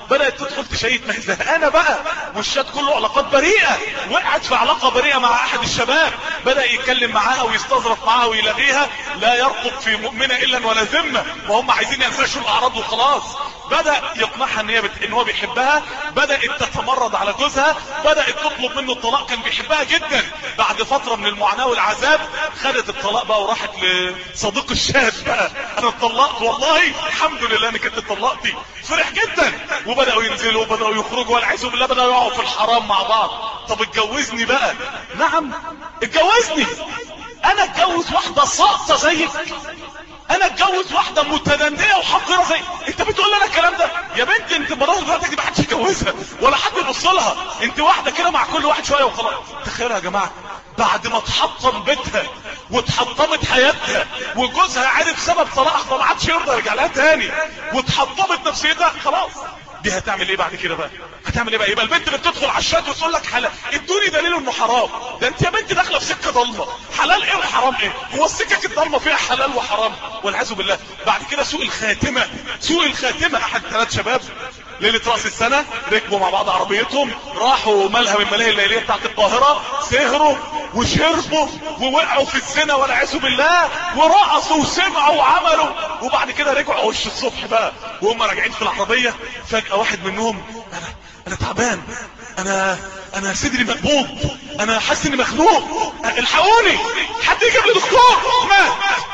Speaker 1: بدأت تدخل تشيت، ما هي زهقانة بقى، والشات كله علاقات بريئة، وقعت في علاقة بريئة مع احد الشباب، بدأ يتكلم معاها ويستظرف معاها ويلاقيها لا يرقب في مؤمنة الا ولا ذمة، وهم عايزين ينفشوا الاعراض وخلاص. بدأ يقنعها ان هو بيحبها، بدأت تتمرد على جوزها، بدأت تطلب منه الطلاق، كان بيحبها جدا. بعد فترة من المعاناة والعذاب خدت الطلاق بقى وراحت لصديق الشات بقى، انا اتطلقت والله الحمد لله انك انت اتطلقتي. فرح جدا، وبدأوا ينزلوا وبدأوا يخرجوا والعياذ بالله، بدأوا يقعوا في الحرام مع بعض. طب اتجوزني بقى. نعم اتجوزني، انا اتجوز واحدة ساقطة زيك، انا اتجوز واحدة متدنية وحقيرة زي انت بتقول لي انا الكلام ده؟ يا بنت انت مرات دلوقتي دي ما حدش يتجوزها ولا حد يبص لها، انت واحدة كده مع كل واحد شوية وخلاص. تخيلوا يا جماعة، بعد ما تحطم بيتها وتحطمت حياتها وجوزها عرف سبب طلاقها ما عادش يرضى يرجع لها تاني، وتحطمت نفسيتها، خلاص دي هتعمل ايه بعد كده بقى؟ هتعمل ايه بقى؟ يبقى البنت اللي بتدخل على الشات وتقول لك حلال، ادوني دليل انه حرام. ده انت يا بنت داخله في سكه ضلمه، حلال ايه وحرام ايه؟ هو السكك الضلمه فيها حلال وحرام؟ والعياذ بالله. بعد كده سوء الخاتمه، سوء الخاتمه. احد 3 شباب ليله راس السنه ركبوا مع بعض عربيتهم، راحوا ملهى من ملاهي الليليه بتاعت القاهره، سهروا وشربوا ووقعوا في الزنا والعياذ بالله، ورقصوا وسمعوا وعملوا، وبعد كده رجعوا وش الصبح بقى وهم راجعين في العربيه، فجاه واحد منهم انا تعبان، انا صدري مقبوض، انا حاسس اني مخنوق، الحقوني حد يجيب لي دكتور. مات.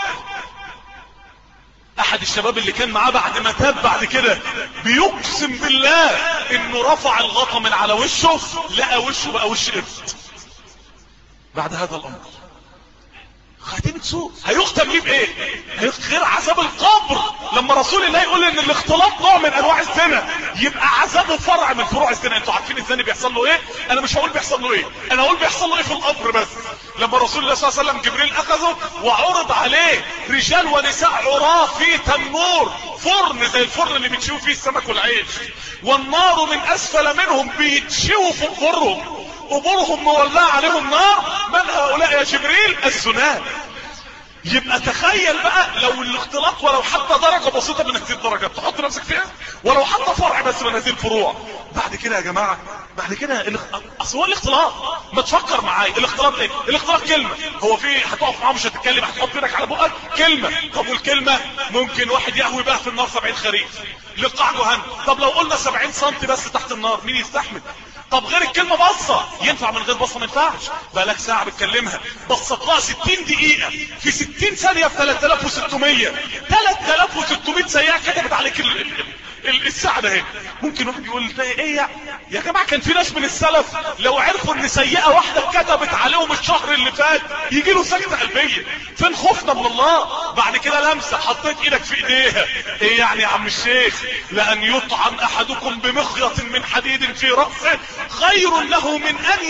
Speaker 1: احد الشباب اللي كان معاه بعد ما تاب بعد كده بيقسم بالله انه رفع الغطا من على وشه، لقى وشه بقى وش قرد. بعد هذا الامر خاتمة سوء. هيختم ليه بايه؟ غير عذاب القبر، لما رسول الله يقول ان الاختلاط نوع من انواع الزنا، يبقى عذابه فرع من فروع الزنا. انتوا عارفين الزنا بيحصل له ايه؟ انا مش هقول بيحصل له ايه، انا هقول بيحصل له ايه في القبر بس. لما رسول الله صلى الله عليه وسلم جبريل اخذه وعرض عليه رجال ونساء عراة في تنور، فرن زي الفرن اللي بيتشوي فيه السمك والعيش، والنار من اسفل منهم، بيتشووا في قبورهم، قبورهم مولعة عليهم نار. من هؤلاء يا جبريل؟ الزنات. يبقى تخيل بقى لو الاختلاط ولو حتى درجة بسيطة من هذه الدرجات تحط نفسك فيها، ولو حتى فرع بس من هذه الفروع. بعد كده يا جماعة، بعد كده اصل هو الاختلاط، ما تفكر معايا الاختلاط ايه؟ الاختلاط كلمة، هو في هتقف معاه مش هتتكلم، هتحط ايدك على بقك، كلمة. طب والكلمة ممكن واحد يهوي بها في النار 70 خريف لقاع جهنم. طب لو قلنا 70 سم بس تحت النار، مين يستحمل؟ طب غير الكلمة بصة، ينفع من غير بصة؟ ما ينفعش. بقالك ساعة بتكلمها، بصت لها 60 دقيقة في 60 ثانية في 3600 سيئة كتبت عليك الساعة ده هنا. ممكن واحد يقول ده ايه يا جماعة؟ كان في ناس من السلف لو عرفوا ان سيئة واحدة كتبت عليهم الشهر اللي فات يجي له سكتة قلبية. فين خوفنا من الله؟ بعد كده لمسة، حطيت ايدك في ايديها، ايه يعني يا عم الشيخ؟ لان يطعن احدكم بمخيط من حديد في رأسه خير له من ان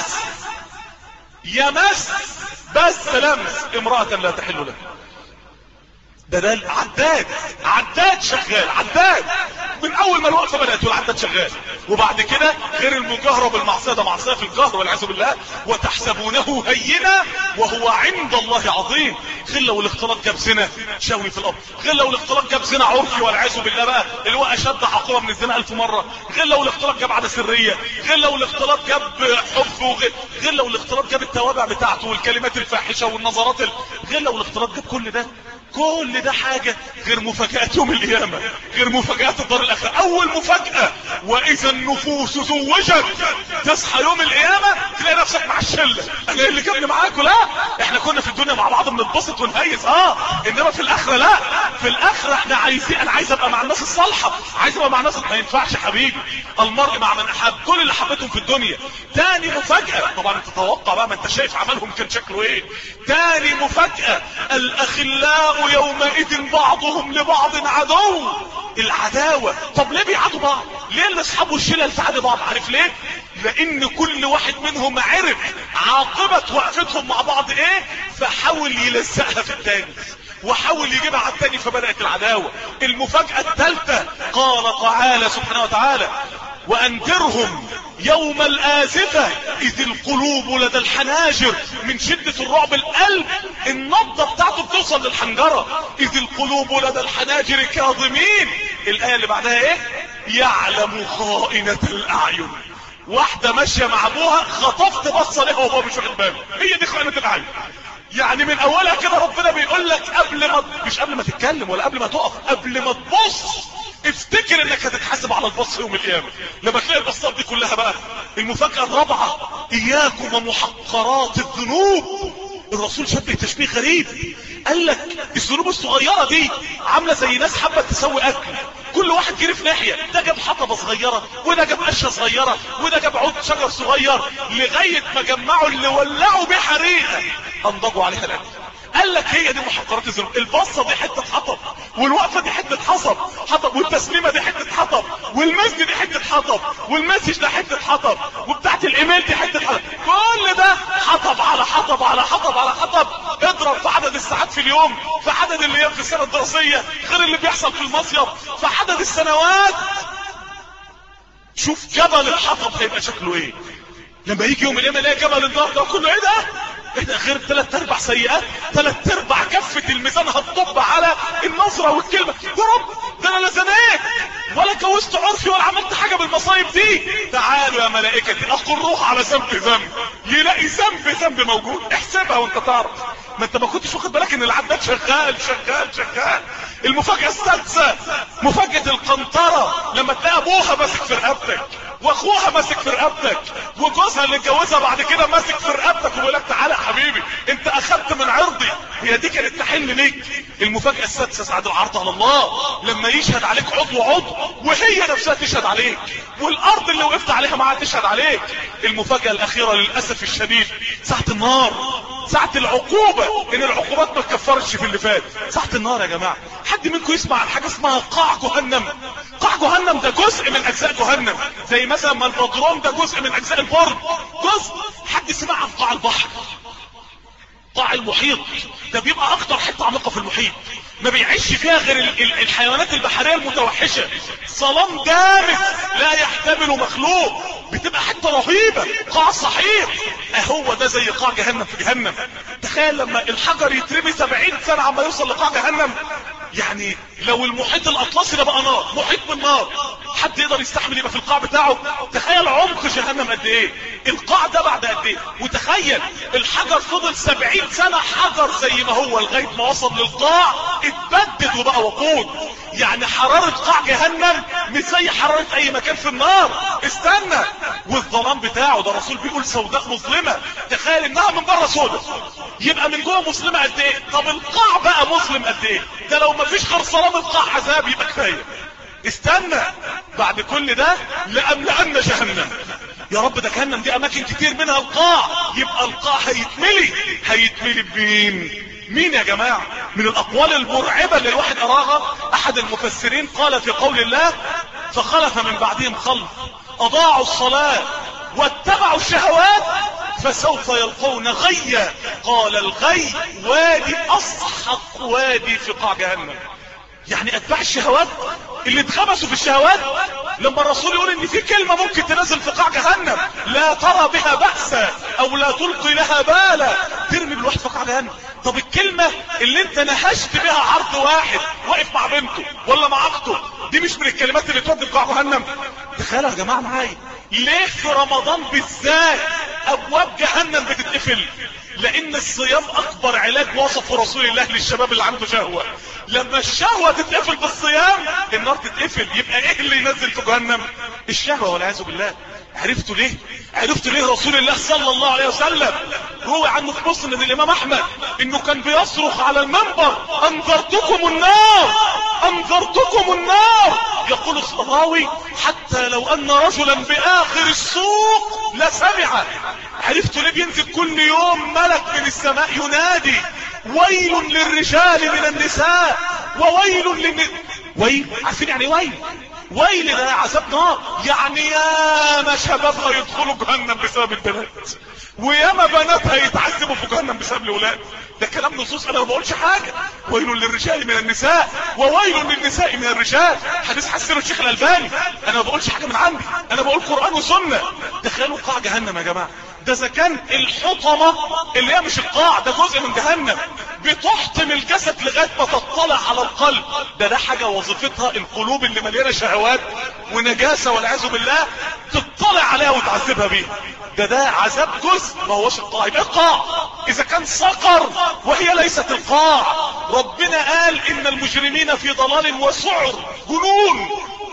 Speaker 1: يمس بس لمس امرأة لا تحل له. ده عداد شغال، عداد من اول ما الوقفه بدات والعداد شغال. وبعد كده غير المجاهره بالمعصيه، ده معصيه في الجهر والعياذ بالله. وتحسبونه هينا وهو عند الله عظيم. غير لو الاختلاط جاب زنا شوي في الارض، غير لو الاختلاط جاب زنا عرفي والعياذ بالله بقى اللي هو اشد عقوبه من الزنا 1000 مره. غير لو الاختلاط جاب عاده سريه، غير لو الاختلاط جاب حب، غير لو الاختلاط جاب التوابع بتاعته والكلمات الفاحشه والنظرات غير لو الاختلاط جاب كل ده حاجة غير مفاجآت يوم القيامة، غير مفاجآت الدار الآخرة. أول مفاجأة وإذا النفوس زوجت، تصحى يوم القيامة تلاقي نفسك مع الشلة. أنا اللي جابني معاكم؟ لا، إحنا كنا في الدنيا مع بعض بنتبسط ونهيس، إنما في الآخرة لا. في الآخرة إحنا عايزين، أنا عايز أبقى مع الناس الصالحة، عايز أبقى مع الناس. ما ينفعش حبيبي، المرء مع من أحب، كل اللي حبيتهم في الدنيا. تاني مفاجأة، طبعا أنت تتوقع بقى، ما أنت شايف عملهم كان شكله إيه. تاني مفاجأة، الأخلاء يومئذ بعضهم لبعض عدو. العداوة. طب ليه بيعادوا بعض؟ ليه الاصحاب والشلة تعادي بعض؟ عارف ليه؟ لان كل واحد منهم عرف عاقبة وقفتهم مع بعض ايه، فحاول يلزقها في التاني وحاول يجيبها على التاني، فبدأت العداوة. المفاجأة الثالثة، قال تعالى سبحانه وتعالى: وأنذرهم يوم الآزفة إذ القلوب لدى الحناجر. من شدة الرعب القلب النبضة بتاعته بتوصل للحنجرة. إذ القلوب لدى الحناجر كاظمين. الآية اللي بعدها ايه؟ يعلم خائنة الاعين. واحدة ماشية مع ابوها خطفت بصة لها وابوها مش واخد باله، هي دي خائنة الاعين. يعني من اولها كده ربنا بيقول لك مش قبل ما تتكلم ولا قبل ما تقف، قبل ما تبص افتكر انك هتتحاسب على البص يوم القيامة. لما تلاقي البصات دي كلها بقى. المفاجأة الرابعة، اياكم ومحقرات الذنوب. الرسول شبه تشبيه غريب، قال لك الذنوب الصغيرة دي عاملة زي ناس حابة تسوي اكل، كل واحد جري في ناحية، ده جاب حطبة صغيرة وده جاب قشة صغيرة وده جاب عود شجر صغير، لغاية ما جمعوا اللي ولعوا بيه حريقة انضجوا عليها الاكل. قال لك هي دي محقرات الذنوب. البصة دي حتة حطب، والوقفة دي حتة حطب، والتسليمة دي حتة حطب، والمسجد دي حتة حطب، والمسج ده حتة حطب، وبتاعت الايميل دي حتة حطب. كل ده حطب على حطب على حطب على حطب. اضرب في عدد الساعات في اليوم، في عدد الايام في السنة الدراسية، غير اللي بيحصل في المصيف، في عدد السنوات. شوف جبل الحطب هيبقى شكله ايه لما يجي يوم القيامة يلاقي جبل النار ده كله. ايه ده غير 3/4 سيئات، 3/4 كفة الميزان هتطب على النظرة والكلمة. يا رب ده انا لا زنيت ولا كوست عرفي ولا عملت حاجة بالمصايب دي. تعالوا يا ملائكتي اقروه على ذنب، يلاقي ذنب موجود. احسبها وانت تعرف، ما انت ما كنتش واخد بالك ان العداد شغال. المفاجأة السادسة، مفاجأة القنطرة، لما تلاقي ابوها ماسك في رقبتك، واخوها ماسك في رقبتك، وجوزها اللي اتجوزها بعد كده ماسك في رقبتك، ويقول لك تعالى يا حبيبي انت اخدت من عرضي. هي دي كانت تحن ليك. المفاجأة السادسة سعد العرض على الله، لما يشهد عليك عضو وهي نفسها تشهد عليك، والارض اللي وقفت عليها معاها تشهد عليك. المفاجأة الاخيرة للاسف الشديد ساعة النار، ساعة العقوبة، ان العقوبات ما تكفرش في اللي فات. ساعة النار يا جماعة، حد منكم يسمع عن حاجة اسمها قاع جهنم؟ قاع جهنم ده جزء من اجزاء جهنم، زي مثلا ما البدروم ده جزء من اجزاء البر، جزء. حد سمع عن قاع البحر؟ قاع المحيط ده بيبقى اكتر حتة عميقة في المحيط، ما بيعيش فيها غير الحيوانات البحرية المتوحشة، ظلام دامس لا يحتمل مخلوق، بتبقى حتة رهيبة، قاع صحيح. اهو ده زي قاع جهنم في جهنم. تخيل لما الحجر يترمي 70 سنة عما يوصل لقاع جهنم. يعني لو المحيط الاطلسي ده بقى نار، محيط من نار، حد يقدر يستحمل يبقى في القاع بتاعه؟ تخيل عمق جهنم قد ايه، القاع ده بعد قد ايه. وتخيل الحجر فضل 70 سنة حجر زي ما هو لغاية ما وصل للقاع، اتبدد وبقى وقود. يعني حرارة قاع جهنم مش زي حرارة اي مكان في النار. استنى، والظلام بتاعه ده الرسول بيقول سوداء مظلمة. تخيل انها من بره سوداء، يبقى من جوه مسلمة قد ايه. طب القاع بقى مسلم قد ايه؟ ده لو مفيش غير صرام القاع عذاب يبقى كفاية. استنى، بعد كل ده لأملأن جهنم. يا رب ده جهنم دي اماكن كتير منها القاع، يبقى القاع هيتملي مين يا جماعة؟ من الاقوال المرعبة اللي الواحد اراها، احد المفسرين قال في قول الله: فخلف من بعدهم خلف اضاعوا الصلاة واتبعوا الشهوات فسوف يلقون غيا. قال الغي وادي اصحق وادي في قاع جهنم. يعني اتباع الشهوات اللي اتخبسوا في الشهوات. لما الرسول يقول ان في كلمة ممكن تنزل في قاع جهنم لا ترى بها بأسا او لا تلقي لها بالا، ترمي بالواحد في قاع جهنم. طب الكلمة اللي انت نهشت بها عرض واحد واقف مع بنته ولا مع اخته، دي مش من الكلمات اللي تودي في قاع جهنم؟ تخيلوا يا جماعة معايا، ليه في رمضان بالذات ابواب جهنم بتتقفل؟ لان الصيام اكبر علاج وصفه رسول الله للشباب اللي عنده شهوة. لما الشهوة تتقفل بالصيام النار تتقفل. يبقى ايه اللي ينزل في جهنم؟ الشهوة والعياذ بالله. عرفتوا ليه رسول الله صلى الله عليه وسلم روى عنه في مسند الامام احمد انه كان بيصرخ على المنبر: انذرتكم النار. يقول الصراوي: حتى لو ان رجلا باخر السوق لسمع. عرفتوا ليه بينزل كل يوم ملك من السماء ينادي: ويل للرجال من النساء وويل عارفين يعني ويل ده عذاب نار. يعني ياما شباب هيدخلوا جهنم بسبب البنات، وياما بنات هيتعذبوا في جهنم بسبب الاولاد. ده كلام نصوص، انا ما بقولش حاجه. ويل للرجال من النساء وويل للنساء من الرجال، حديث حسنه الشيخ الالباني. انا ما بقولش حاجه من عندي، انا بقول قران وسنه. تخيلوا قاع جهنم يا جماعه، ده اذا كان الحطمة اللي هي مش القاع ده جزء من جهنم بتحطم الجسد لغاية ما تطلع على القلب، ده حاجة وظيفتها القلوب اللي مليانة شهوات ونجاسة والعياذ بالله تطلع عليها وتعذبها بيها. ده عذاب جزء ما هوش القاع. يبقى القاع اذا كان سقر وهي ليست القاع. ربنا قال ان المجرمين في ضلال وسعر، جنون.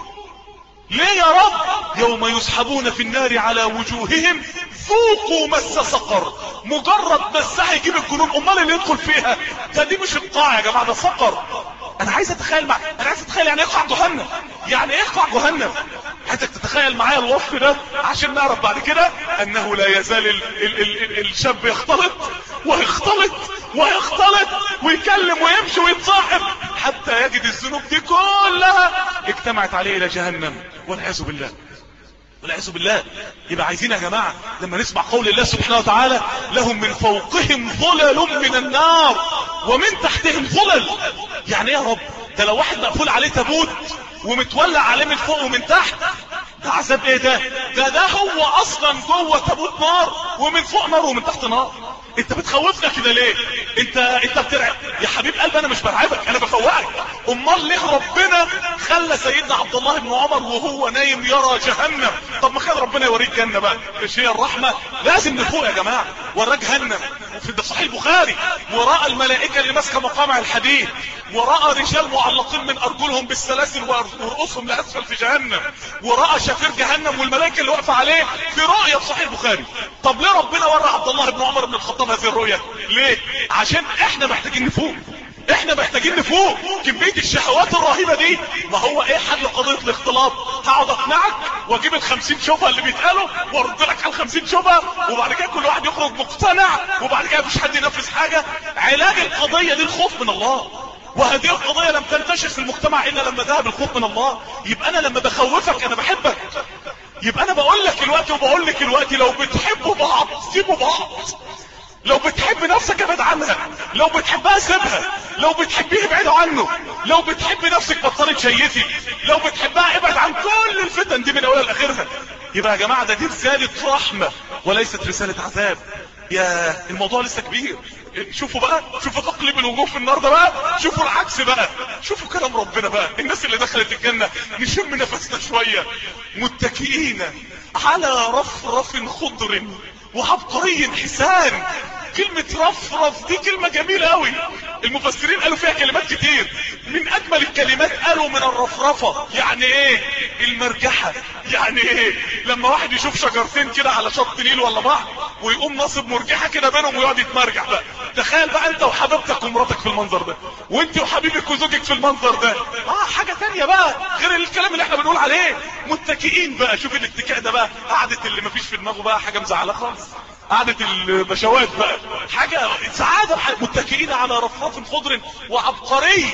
Speaker 1: ليه يا رب؟ يوم يسحبون في النار على وجوههم ذوقوا مس سقر. مجرد مسها يجيب الجنون. امال اللي يدخل فيها ده دي مش القاع يا جماعه، ده سقر. انا عايز اتخيل انا عايز اتخيل يعني ايه قاع جهنم، يعني ايه قاع جهنم. عايزك تتخيل معايا الوصف ده عشان نعرف بعد كده انه لا يزال الشاب يختلط ويختلط ويختلط ويكلم ويمشي ويتصاحب حتى يجد الذنوب دي كلها اجتمعت عليه الى جهنم والعياذ بالله والعياذ بالله. يبقى عايزين يا جماعة لما نسمع قول الله سبحانه وتعالى لهم من فوقهم ظلل من النار ومن تحتهم ظلل، يعني ايه يا رب؟ ده لو واحد مقفول عليه تابوت ومتولع عليه من فوق ومن تحت، ده عذاب ايه ده؟ ده هو اصلا جوه تابوت نار ومن فوق نار ومن تحت نار. انت بتخوفنا كده ليه؟ انت بترعب يا حبيب قلبي. انا مش برعبك، انا بفوقك. امال ليه ربنا خلى سيدنا عبد الله بن عمر وهو نايم يرى جهنم؟ طب ما كان ربنا يوريك جنة بقى. مش هي الرحمة؟ لازم نفوق يا جماعة. وراه جهنم في صحيح البخاري، وراء الملائكة اللي ماسكه مقامع الحديد، وراء رجال معلقين من ارجلهم بالسلاسل ورؤوسهم لاسفل في جهنم، وراء شفير جهنم والملائكة اللي واقفه عليه في رؤية في صحيح البخاري. طب ليه ربنا ورى عبد الله بن عمر بن الخطاب هذه الرؤية؟ ليه؟ عشان احنا محتاجين نفوق. احنا محتاجين نفوق. كمية الشهوات الرهيبة دي، ما هو ايه حل قضية الاختلاط؟ هقعد اقنعك واجيب ال50 شبهة اللي بيتقالوا وارد لك على ال50 شبهة، وبعد كده كل واحد يخرج مقتنع، وبعد كده مفيش حد ينفذ حاجة. علاج القضية دي الخوف من الله، وهذه القضية لم تنتشر في المجتمع الا لما ذهب الخوف من الله. يبقى انا لما بخوفك انا بحبك. يبقى انا بقول لك الوقت وبقول لك الوقت لو بتحبوا بعض سيبوا بعض. لو بتحب نفسك ابعد عنها، لو بتحبها سيبها، لو بتحبيه ابعدوا عنه، لو بتحب نفسك بطلي تشيتي، لو بتحبها ابعد عن كل الفتن دي من اولها لاخرها. يبقى يا جماعه دي رساله رحمه وليست رساله عذاب. يا الموضوع لسه كبير. شوفوا بقى، شوفوا تقلب الوجوه في النار ده بقى، شوفوا العكس بقى، شوفوا كلام ربنا بقى. الناس اللي دخلت الجنه نشم نفسنا شويه. متكئين على رفرف خضر وعبقري حسان. كلمة رفرف دي كلمة جميلة قوي. المفسرين قالوا فيها كلمات كتير. من اجمل الكلمات قالوا من الرفرفة يعني ايه؟ المرجحة. يعني ايه؟ لما واحد يشوف شجرتين كده على شط نيل ولا بحر ويقوم ناصب مرجحة كده بينهم ويقعد يتمرجح بقى. تخيل بقى انت وحبيبتك ومراتك في المنظر ده، وانت وحبيبك وزوجك في المنظر ده. حاجة تانية بقى غير الكلام اللي احنا بنقول عليه. متكئين بقى. شوف الاتكاء ده بقى، قعدة اللي مفيش في دماغه بقى حاجة مزعلة خالص، قعدة البشوات بقى، حاجة سعادة. متكئين على رفرف خضر وعبقري.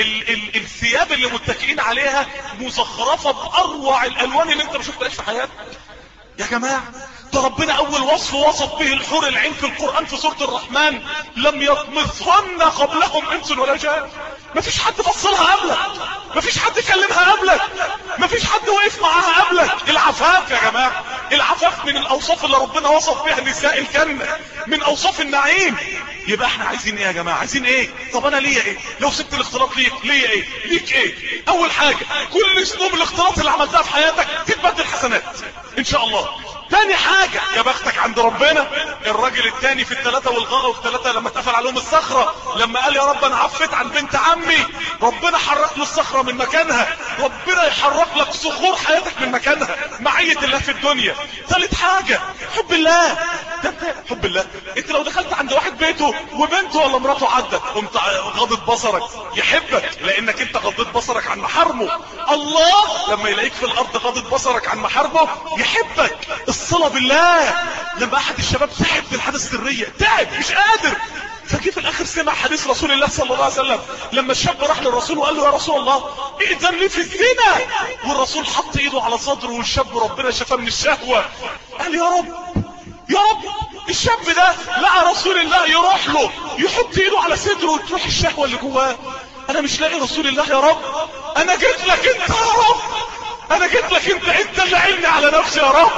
Speaker 1: الثياب اللي متكئين عليها مزخرفة بأروع الألوان اللي انت ما شفتهاش في حياتك يا جماعة. ده ربنا اول وصف به الحور العين في القرآن في سورة الرحمن، لم يطمثهن قبلهم انس ولا جان. مفيش حد بصلها قبلك، مفيش حد كلمها قبلك، مفيش حد وقف معاها قبلك. العفاف يا جماعة، العفاف من الاوصاف اللي ربنا وصف بها نساء الجنة، من اوصاف النعيم. يبقى احنا عايزين ايه يا جماعة؟ عايزين ايه؟ طب انا ليا ايه لو سبت الاختلاط؟ ليا ايه؟ ليك ايه؟ اول حاجة كل اسلوب الاختلاط اللي عملتها في حياتك تتبدل حسنات ان شاء الله. تاني حاجة يا بختك عند ربنا الراجل التاني في الثلاثة والغاء والثلاثة لما اتقفل عليهم الصخرة، لما قال يا رب انا عفيت عن بنت عمي، ربنا حرك له الصخرة من مكانها. ربنا يحرك لك صخور حياتك من مكانها. معية الله في الدنيا. ثالث حاجة حب الله. حب الله. انت لو دخلت عند واحد بيته وبنته ولا مراته عدت قمت غضت بصرك، يحبك لانك انت غضت بصرك عن محارمه. الله لما يلاقيك في الارض غضت بصرك عن محارمه يحبك. الصلة بالله. لما احد الشباب تعب في الحدث السرية، تعب مش قادر، فجي في الاخر سمع حديث رسول الله صلى الله عليه وسلم لما الشاب راح للرسول وقال له يا رسول الله ائذن لي في الزنا، والرسول حط ايده على صدره والشاب ربنا شفاه من الشهوة. قال يا رب يا رب. الشاب ده لقى رسول الله يروح له يحط ايده على صدره وتروح الشهوة اللي جواه. انا مش لاقي رسول الله يا رب، انا جيت لك انت يا رب، انا جيت لك انت اللي عيني على نفسي يا رب.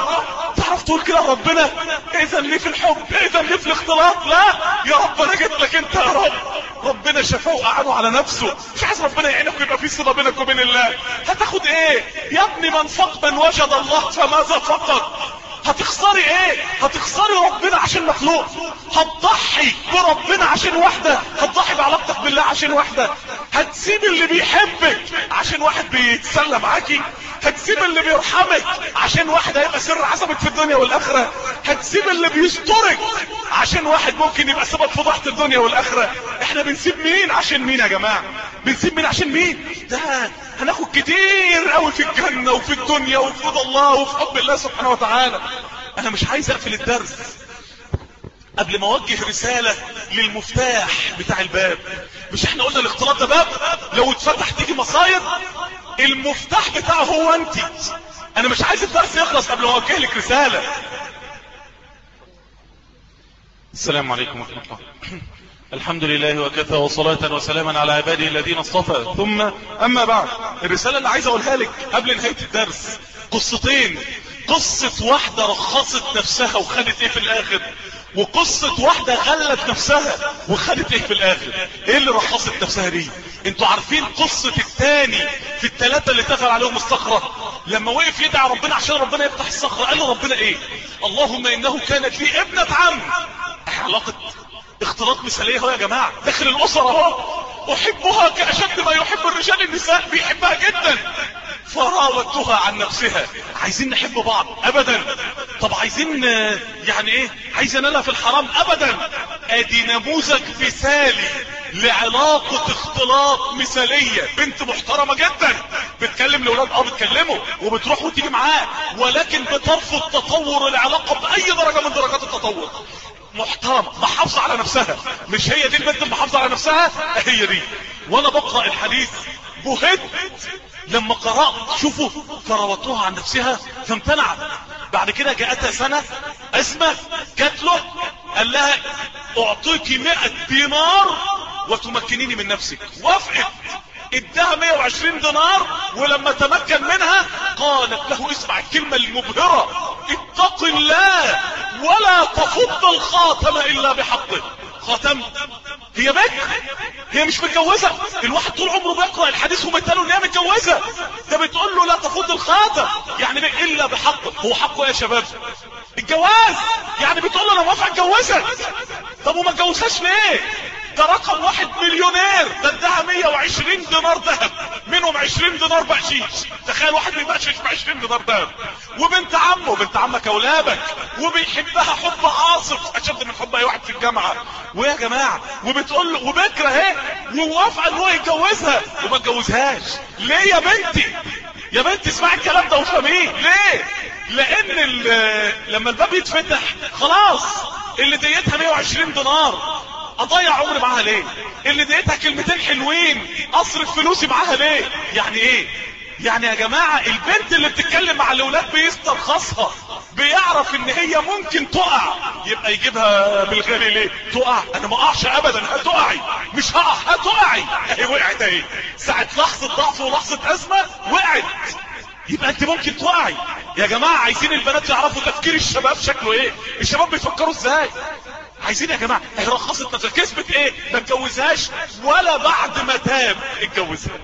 Speaker 1: تعرف تقول كده ربنا؟ اذا ليه في الحب؟ اذا ليه في الاختلاط؟ لا يا رب انا جيت لك انت يا رب. ربنا شفاه وقعده على نفسه، مش عايز ربنا يعينك ويبقى في صله بينك وبين الله. هتاخد ايه يا ابني؟ من وجد الله فماذا فقد؟ هتخسري ايه؟ هتخسري ربنا عشان مخلوق؟ هتضحي بربنا عشان واحدة؟ هتضحي بعلاقتك بالله عشان واحدة؟ هتسيب اللي بيحبك عشان واحد بيتسلى معاكي؟ هتسيب اللي بيرحمك عشان واحد هيبقى سر عصبك في الدنيا والاخرة؟ هتسيب اللي بيسترك عشان واحد ممكن يبقى سبب فضيحة الدنيا والاخرة؟ احنا بنسيب مين عشان مين يا جماعة؟ بنسيب مين عشان مين؟ ده هناخد كتير قوي في الجنة وفي الدنيا وفي رضا الله وفي حب الله سبحانه وتعالى. انا مش عايز اقفل الدرس قبل ما اوجه رسالة للمفتاح بتاع الباب. مش احنا قلنا الاختلاط ده باب لو اتفتح تيجي مصايب؟ المفتاح بتاعه هو انت. انا مش عايز الدرس يخلص قبل ما اوجه لك رسالة. السلام عليكم ورحمة الله. الحمد لله وكفى وصلاة وسلاما على عباده الذين اصطفى، ثم اما بعد. الرسالة اللي عايز اقولها لك قبل نهاية الدرس قصتين. قصة واحدة رخصت نفسها وخدت ايه في الاخر، وقصة واحدة غلت نفسها وخدت ايه في الاخر. ايه اللي رخصت نفسها دي؟ انتوا عارفين قصة التاني في الثلاثة اللي اتقفل عليهم الصخرة لما وقف يدعي ربنا عشان ربنا يفتح الصخرة؟ قال له ربنا ايه؟ اللهم انه كانت لي ابنة عم. علاقة اختلاط مثالية اهو يا جماعة داخل الاسرة اهو. احبها كاشد ما يحب الرجال النساء، بيحبها جدا. فراودتها عن نفسها. عايزين نحب بعض؟ ابدا. طب عايزين يعني ايه؟ عايزين نلها في الحرام؟ ابدا. ادي نموذج مثالي لعلاقة اختلاط مثالية. بنت محترمة جدا بتكلم الاولاد، بتكلمه وبتروح وتيجي معاه، ولكن بترفض تطور العلاقة باي درجة من درجات التطور. محترمة محافظة على نفسها. مش هي دي البنت المحافظة على نفسها؟ هي دي. وانا بقرأ الحديث بهت لما قرأت. شوفوا، فراودتها عن نفسها فامتنعت. بعد كده جاءتها سنة اسمه جات له قال لها اعطيك 100 دينار وتمكنيني من نفسك. وافقت، اداها 120 دينار. ولما تمكن منها قالت له اسمع الكلمة المبهرة: اتق الله ولا تفض الخاتم الا بحقه. خاتم؟ هي بكر، هي مش متجوزة. الواحد طول عمره بيقرأ الحديث ومتقاله ان هي متجوزة، ده بتقول له لا تفض الخاتم يعني الا بحقه. هو حقه ايه يا شباب؟ الجواز. يعني بتقول له انا موافق اتجوزك. طب وما اتجوزهاش ليه؟ ده رقم واحد مليونير، ده اداها 120 دينار ذهب، منهم 20 دينار بقشيش. تخيل واحد بيبقشش ب 20 دينار ذهب، وبنت عمه، بنت عمك اولابك، وبيحبها حب عاصف اشد من حب اي واحد في الجامعه. ويا جماعه وبتقول له وبكره اهي ووافقه ان هو يتجوزها وما اتجوزهاش. ليه يا بنتي؟ يا بنتي اسمعي الكلام ده وفهميه. ليه؟ لان لما الباب يتفتح خلاص اللي ديتها 120 دينار اضيع عمري معاها ليه؟ اللي ديتها كلمتين حلوين اصرف فلوسي معاها ليه؟ يعني ايه؟ يعني يا جماعة البنت اللي بتتكلم مع الاولاد بيسترخصها، بيعرف ان هي ممكن تقع، يبقى يجيبها بالغالي ليه؟ تقع؟ انا ما اقعش ابدا. هتقعي؟ مش هقع، هتقعي. اهي وقعت اهي، ساعة لحظة ضعف ولحظة ازمة وقعت. يبقى انت ممكن تقعي. يا جماعة عايزين البنات يعرفوا تفكير الشباب شكله ايه، الشباب بيفكروا ازاي. عايزين يا جماعة هي رخصت نفسها، كسبت ايه؟ ما اتجوزهاش ولا بعد ما تاب اتجوزها.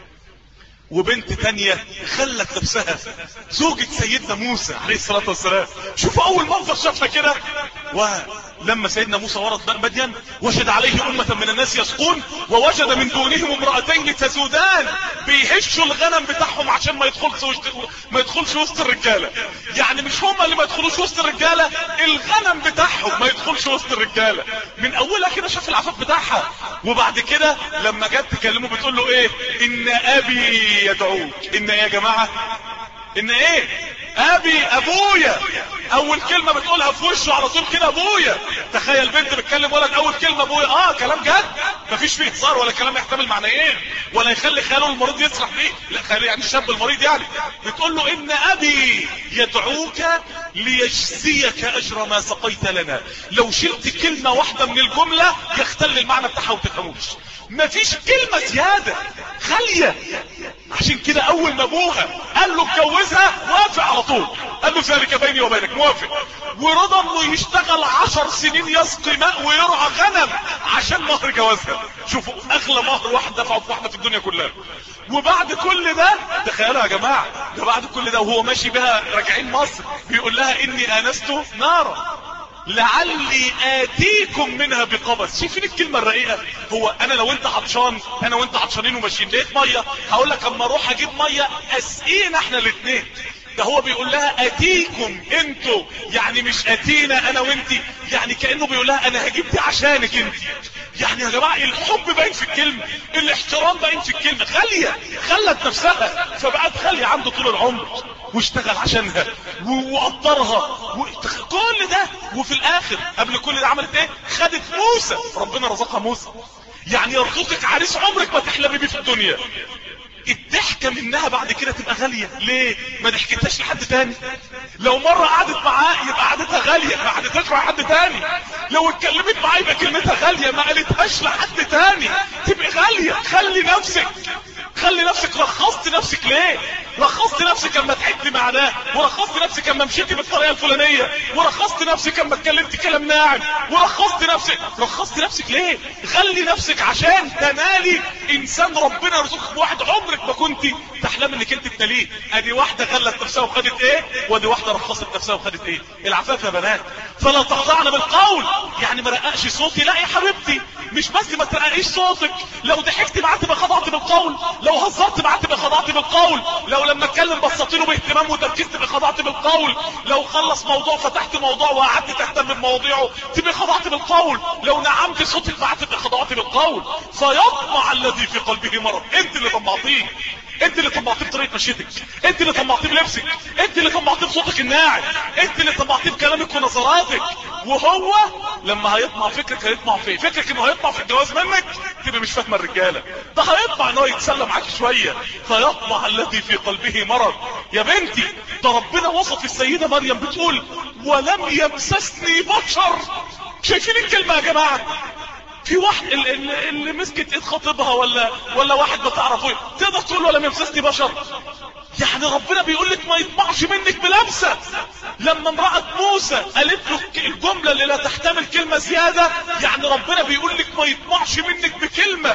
Speaker 1: وبنت تانية خلت نفسها زوجة سيدنا موسى عليه الصلاة والسلام. شوفوا اول منظر شافها كده: ولما سيدنا موسى ورد مدين وجد عليه أمة من الناس يسقون ووجد من دونهم امرأتين تسودان. بيهشوا الغنم بتاعهم عشان ما يدخلش وسط الرجالة. يعني مش هم اللي ما يدخلوش وسط الرجالة، الغنم بتاعهم ما يدخلش وسط الرجالة. من اولها كده شاف العفاف بتاعها. وبعد كده لما جت تكلمه بتقول له ايه؟ ان ابي يدعوك. ان ايه يا جماعة؟ ان ايه؟ ابي، ابويا. اول كلمة بتقولها في وشه على طول كده: ابويا. تخيل بنت بتكلم ولد اول كلمة ابويا. كلام جد، مفيش فيه هزار ولا كلام يحتمل معنيين ولا يخلي خياله المريض يسرح فيه. لا، خياله يعني الشاب المريض يعني. بتقول له ان ابي يدعوك ليجزيك اجر ما سقيت لنا. لو شلت كلمة واحدة من الجملة يختل المعنى بتاعها وتفهموش. مفيش كلمة زيادة، غالية. عشان كده اول ما ابوها قال له اتجوزها وافق على طول، قال له ذلك بيني وبينك، موافق. ورضى انه يشتغل 10 سنين يسقي ماء ويرعى غنم عشان مهر جوازها. شوفوا اغلى مهر واحد دفعه في واحدة في الدنيا كلها. وبعد كل ده، تخيلوا يا جماعة، ده بعد كل ده وهو ماشي بها راجعين مصر بيقول لها اني انست نارا لعلي اتيكم منها بقبس. شايفين الكلمة الرقيقة؟ هو انا لو انت عطشان، انا وانت عطشانين وماشيين لقيت مية، هقول لك اما اروح اجيب مية اسقينا احنا الاثنين. ده هو بيقول لها اتيكم انتوا، يعني مش اتينا انا وانتي، يعني كأنه بيقول لها انا هجيب دي عشانك انتي. يعني يا جماعة الحب باين في الكلمة، الاحترام باين في الكلمة. غالية، خلت نفسها فبقت غالية عنده طول العمر، واشتغل عشانها وقدرها كل ده. وفي الاخر قبل كل ده عملت ايه؟ خدت موسى، ربنا رزقها موسى. يعني يرزقك عريس عمرك ما تحلمي بيه في الدنيا. الضحكة منها بعد كده تبقى غالية. ليه؟ ما ضحكتهاش لحد تاني. لو مرة قعدت معاه يبقى قعدتها غالية، ما قعدتهاش مع حد تاني. لو اتكلمت معاه يبقى كلمتها غالية، ما قالتهاش لحد تاني تبقى غالية. خلي نفسك. رخصت نفسك ليه؟ رخصت نفسك لما ضحكت مع ده، ورخصت نفسك لما مشيتي بالطريقة الفلانية، ورخصت نفسك لما اتكلمت كلام ناعم، رخصت نفسك ليه؟ خلي نفسك عشان تنالي انسان ربنا يرزقك بواحد عمرك ما كنت تحلم انك انت تناليه. ادي واحدة غلت نفسها وخدت ايه، وادي واحدة رخصت نفسها وخدت ايه. العفاف يا بنات. فلا تخضعن بالقول، يعني ما رققش صوتي. لا يا حبيبتي، مش بس ما ترققيش صوتك، لو ضحكت معاه تبقى خضعت بالقول، لو هزرت معاه تبقى خضعت بالقول، لو لما اتكلم بسطيله باهتمام وتركيز تبقى خضعت بالقول، لو خلص موضوع فتحت موضوع وقعدت تهتم بمواضيعه تبقى خضعت بالقول، لو نعمت صوتك معاه تبقى خضعت بالقول. فيطمع الذي في قلبه مرض. انت اللي طمعتيه، انت اللي طمعتيه بطريقه مشيتك، انت اللي طمعتيه بلبسك، انت اللي طمعتيه بصوتك الناعم، انت اللي طمعتيه بكلامك ونظراتك. وهو لما هيطمع فكرك هيطمع في فكرك انه هيطمع في الجواز منك، تبقى مش فاهمه الرجاله. ده هيطمع انه يتسلى معاك شويه. فيطمع الذي في قلبه مرض. يا بنتي، ده ربنا وصف السيده مريم بتقول ولم يمسسني بشر. شايفين الكلمه يا جماعه؟ في واحد اللي مسكت ايد خطيبها ولا واحد بتعرفه تقدر تقول له لم يمسسني بشر؟ يعني ربنا بيقول لك ما يطمعش منك بلمسه. لما امرأة موسى قالت له الجملة اللي لا تحتمل كلمة زيادة، يعني ربنا بيقول لك ما يطمعش منك بكلمة.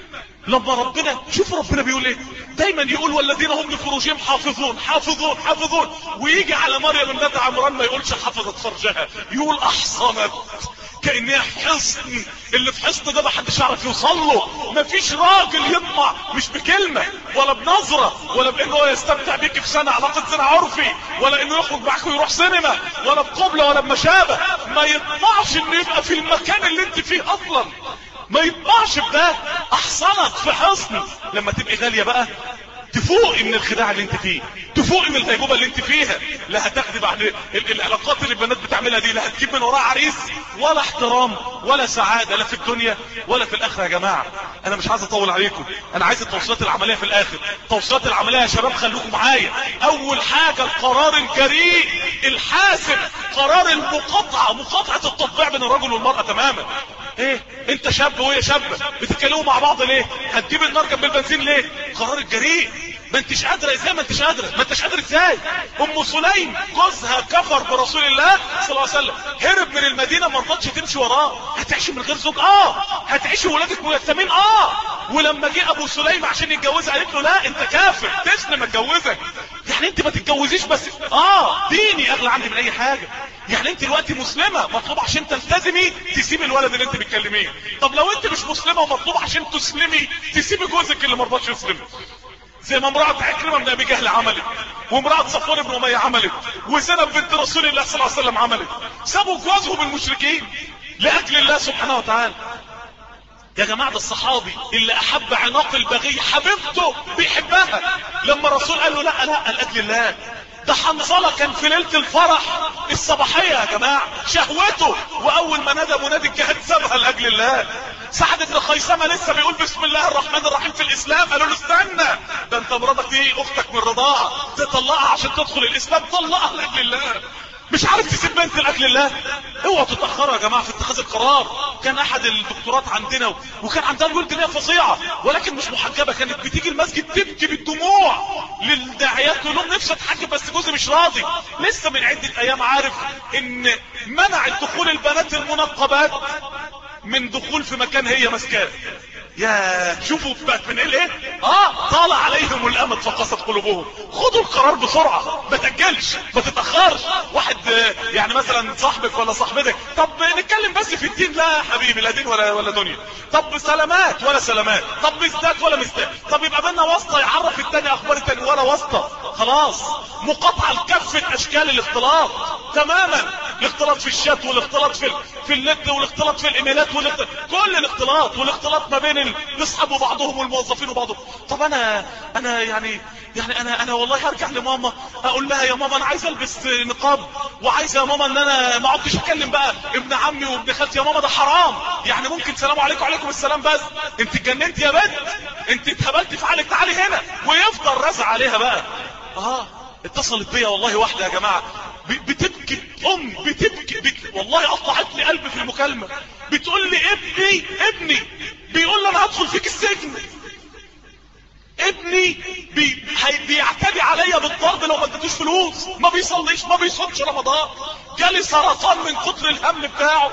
Speaker 1: لما ربنا، شوف ربنا بيقول ايه، دايما يقول والذين هم لفروجهم حافظون حافظون حافظون، ويجي على مريم ابنة عمران ما يقولش حفظت فرجها، يقول احصنت، كأنها حصن. اللي في حصن ده محدش يعرف يوصل له. مفيش راجل يطمع مش بكلمة ولا بنظرة ولا بانه يستمتع بيك في سنة علاقة سنة عرفي، ولا انه يخرج معاك ويروح سينما، ولا بقبلة ولا بمشابه. ما يطمعش انه يبقى في المكان اللي انت فيه اصلا، ما يطمعش بده. احصنت في حصن. لما تبقي غالية بقى تفوقي من الخداع اللي انت فيه، تفوقي من الغيبوبة اللي انت فيها. لا هتاخدي بعد العلاقات اللي البنات بتعملها دي، لا هتجيب من وراها عريس ولا احترام ولا سعادة، لا في الدنيا ولا في الاخرة. يا جماعة انا مش عايز اطول عليكم، انا عايز التوصيات العملية في الاخر. التوصيات العملية يا شباب خلوكم معايا. اول حاجة القرار الجريء الحاسم، قرار المقاطعة، مقاطعة التطبيع بين الرجل والمرأة تماما. ايه انت شاب وهي شابة بتتكلموا مع بعض ليه؟ هتجيب النار جنب البنزين ليه؟ قرار الجريء. ما انتش قادرة ازاي؟ ما انتش قادرة ازاي؟ ام سليم جوزها كفر برسول الله صلى الله عليه وسلم، هرب من المدينة، ما رضتش تمشي وراه. هتعيش من غير زوج؟ هتعيش وولادك ميتمين؟ ولما جه ابو سليم عشان يتجوزها قالت له لا انت كافر، تسلم اتجوزك. يعني انت ما تتجوزيش بس ديني اغلى عندي من اي حاجة. يعني انت دلوقتي مسلمة، مطلوب عشان تلتزمي تسيب الولد اللي انت بتكلميه. طب لو انت مش مسلمة ومطلوب عشان تسلمي تسيب جوزك اللي ما رضاش يسلم، زي ما امرأة عكرمة بن ابي جهل عملت، وامرأة صفوان بن امية عملت، وزينب بنت رسول الله صلى الله عليه وسلم عملت. سابوا جوازهم المشركين لاجل الله سبحانه وتعالى. يا جماعة ده الصحابي اللي احب عناق البغي حبيبته بيحبها، لما الرسول قال له لا لاجل الله. ده حنظلة كان في ليلة الفرح الصباحية يا جماعة شهوته، واول ما نادى منادي الجهاد سابها لاجل الله. سعد بن خيثمة لسه بيقول بسم الله الرحمن الرحيم في الاسلام، قالوا له استنى، ده انت مراتك دي اختك من الرضاعة، تطلقها عشان تدخل الاسلام، طلقها لاجل الله. مش عارف تسيب بنت لاجل الله. اوعوا تتاخروا يا جماعه في اتخاذ القرار. كان احد الدكتورات عندنا وكان عندها الولد ان هي فظيعه ولكن مش محجبه، كانت بتيجي المسجد تبكي بالدموع للداعيات تقول لهم نفسي اتحجب بس جوزي مش راضي. لسه من عده ايام عارف ان منع دخول البنات المنقبات من دخول في مكان هي ماسكاه. يا شوفوا بقت من ايه؟ طال عليهم الامد فقست قلوبهم. خدوا القرار بسرعه، ما تاجلش ما تتاخرش. واحد يعني مثلا صاحبك ولا صاحبتك، طب نتكلم بس في الدين، لا يا حبيبي لا دين ولا دنيا. طب سلامات ولا سلامات، طب مزداد ولا مزداد، طب يبقى بينا واسطه يعرف التاني اخبار التاني ولا واسطه. خلاص مقاطعه لكافه اشكال الاختلاط تماما. الاختلاط في الشات والاختلاط في النت والاختلاط في الايميلات كل الاختلاط والاختلاط ما بين الاصحاب وبعضهم والموظفين وبعضهم. طب انا يعني انا والله هرجع لماما اقول لها يا ماما انا عايز البس نقاب وعايزه يا ماما ان انا ما اقعدش اتكلم بقى ابن عمي وابن خالتي. يا ماما ده حرام، يعني ممكن سلام عليكم وعليكم السلام بس. انت اتجننت يا بنت، انت اتهبلت في عقلك، تعالي هنا. ويفضل رازع عليها بقى. اتصلت بيا والله واحده يا جماعه بتبكي، بتبكي والله قطعت لي قلبي في المكالمه. بتقول لي ابني بيقول لي انا هدخل فيك السجن. ابني بيعتدي عليا بالضرب لو ما اديتوش فلوس، ما بيصليش ما بيصومش رمضان، جالي سرطان من كتر الهم بتاعه.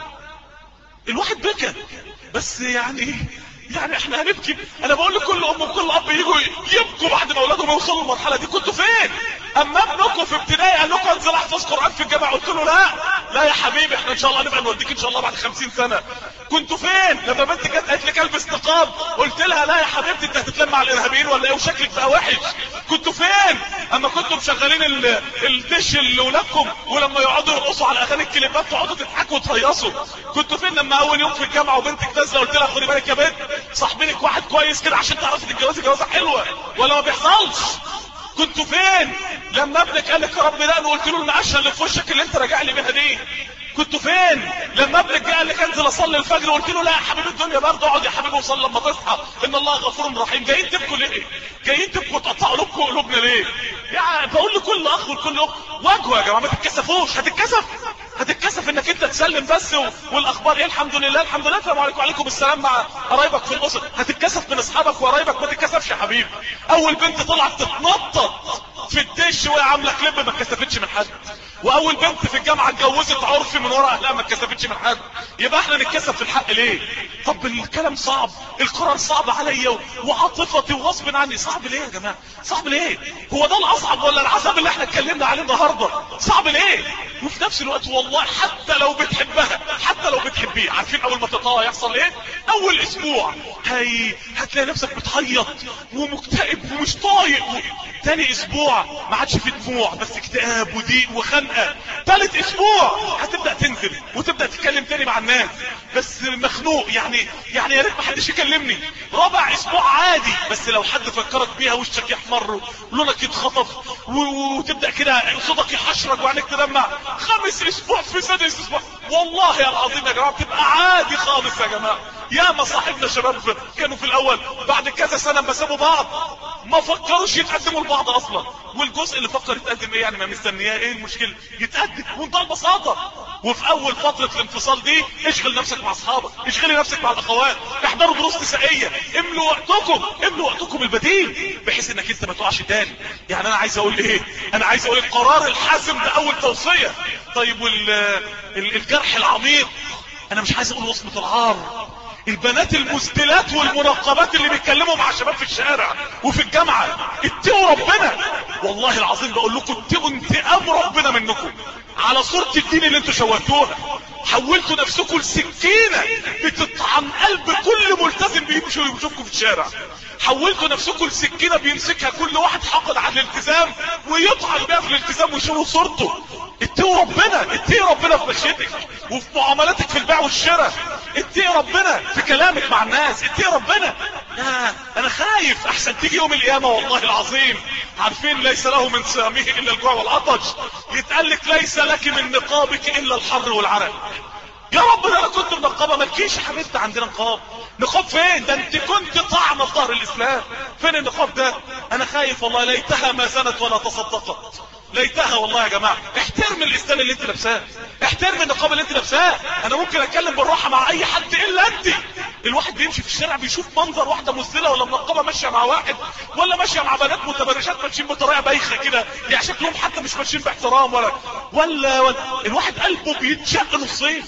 Speaker 1: الواحد بكى بس يعني احنا هنبكي. انا بقول لكل ام وكل اب يجوا يبكوا بعد ما اولادهم يوصلوا للمرحله دي. كنتوا فين اما ابنكم في ابتدائي قال لكم انزل احفظ قران في الجامعه؟ قلت له لا يا حبيبي احنا ان شاء الله نبقى نوديك ان شاء الله بعد 50 سنه. كنتوا فين لما بنتي جت قالت لي البس نقاب؟ قلت لها لا يا حبيبتي انت هتتلم مع الارهابيين ولا ايه وشكلك بقى وحش. كنتوا فين اما كنتوا مشغلين الدش لاولادكم ولما يقعدوا يرقصوا على اغاني الكليبات تقعدوا تضحكوا وتهيصوا؟ كنتوا فين لما اول يوم في الجامعه وبنتك نازله قلت لها خدي بالك يا بنت صاحبي لك واحد كويس كده عشان تعرفي تتجوزي جوازه حلوه ولا ما بيحصلش؟ كنتوا فين لما ابنك قال لك يا رب ده وقلت له المقشه اللي في وشك اللي انت راجع لي بيها دي؟ كنتوا فين لما ابنك قال لك انزل اصلي الفجر وقلت له لا يا حبيبي الدنيا برضه اقعد يا حبيبي وصلي لما تصحى ان الله غفور رحيم؟ جايين تبكوا ليه؟ جايين تبكوا تقطعوا قلوبنا ليه؟ يعني بقول لكل اخ وكل اخت واجهوا يا جماعه، ما تتكسفوش. هتتكسف انك انت تسلم بس والاخبار ايه الحمد لله السلام عليكم وعليكم السلام مع قرايبك في الاسر. هتتكسف من اصحابك وقرايبك؟ ما تتكسفش يا حبيبي. اول بنت طلعت تتنطط في الدش وهي عامله كليب ما اتكسفتش من حد، واول بنت في الجامعه اتجوزت عرفي من ورا اهلها ما اتكسفتش من حد. يبقى احنا نتكسف في الحق ليه؟ طب الكلام صعب، القرار صعب عليا وعاطفتي وغصب عني. صعب ليه يا جماعه؟ صعب ليه؟ هو ده الاصعب ولا العذاب اللي احنا اتكلمنا عليه النهارده؟ صعب ليه؟ وفي نفس الوقت والله حتى لو بتحبها حتى لو بتحبيه، عارفين اول ما تطلع يحصل ايه؟ اول اسبوع هتلاقي نفسك بتعيط ومكتئب ومش طايق. تاني اسبوع ما عادش في دموع بس اكتئاب وضيق وخنقه. تالت اسبوع هتبدا تنزل وتبدا تتكلم تاني مع الناس بس مخنوق، يعني يا ريت ما حدش يكلمني. رابع اسبوع عادي بس لو حد فكرك بيها وشك يحمر ولونك يتخطف وتبدا كده صوتك يحشرج وعينك تدمع. خامس اسبوع في سادس اسبوع والله يا العظيم يا جماعه بتبقى عادي خالص يا جماعه. يا ما صاحبنا شباب كانوا في الاول بعد كذا سنه ما سابوا بعض ما فكروش يتقدموا لبعض اصلا، والجزء اللي فكر يتقدم ايه يعني ما مستنياه ايه المشكله؟ يتقدم بمنتهى البساطه. وفي اول فتره الانفصال دي اشغل نفسك مع اصحابك، اشغلي نفسك مع الاخوات، احضروا دروس نسائيه، املوا وقتكم البديل بحيث انك انت ما تقعش تاني. يعني انا عايز اقول ايه؟ انا عايز اقول القرار الحاسم ده اول توصيه. طيب الجرح العميق، انا مش عايز اقول وصمه العار. البنات المسدلات والمنقبات اللي بيتكلموا مع شباب في الشارع وفي الجامعة، اتقوا ربنا. والله العظيم بقول لكم اتقوا انتقام ربنا منكم على صورة الدين اللي انتوا شوهتوها. حولتوا نفسكم لسكينة بتطعن قلب كل ملتزم بيمشوا يشوفكم في الشارع. حولتوا نفسكم لسكينة بيمسكها كل واحد حاقد على الالتزام ويطعن بيها في الالتزام ويشوه صورته. اتقوا ربنا في مشيتك وفي معاملاتك في البيع والشراء. اتقوا ربنا في كلامك مع الناس. اتقوا ربنا. انا خايف احسن تيجي يوم القيامة والله العظيم عارفين ليس له من سامه الا الجوع والعطش، يتقال لك ليس لك من نقابك الا الحر والعرق. يا رب ده انا كنت منقبه مالكيش يا حبيبتي عندنا نقاب فين؟ ده انت كنت طعنه في ظهر الاسلام. فين النقاب ده؟ انا خايف والله ليتها ما زنت ولا تصدقت ليتها والله يا جماعه. احترم الاسلام اللي انت لابساه، احترم النقاب اللي انت لابساه. انا ممكن اتكلم بالراحه مع اي حد الا انت. الواحد بيمشي في الشارع بيشوف منظر واحده مسدله ولا منقبه ماشيه مع واحد، ولا ماشيه مع بنات متبرجات ماشيين بطريقه بايخه كده، يعني شكلهم حتى مش ماشيين باحترام ولا الواحد قلبه بيتشق نصين.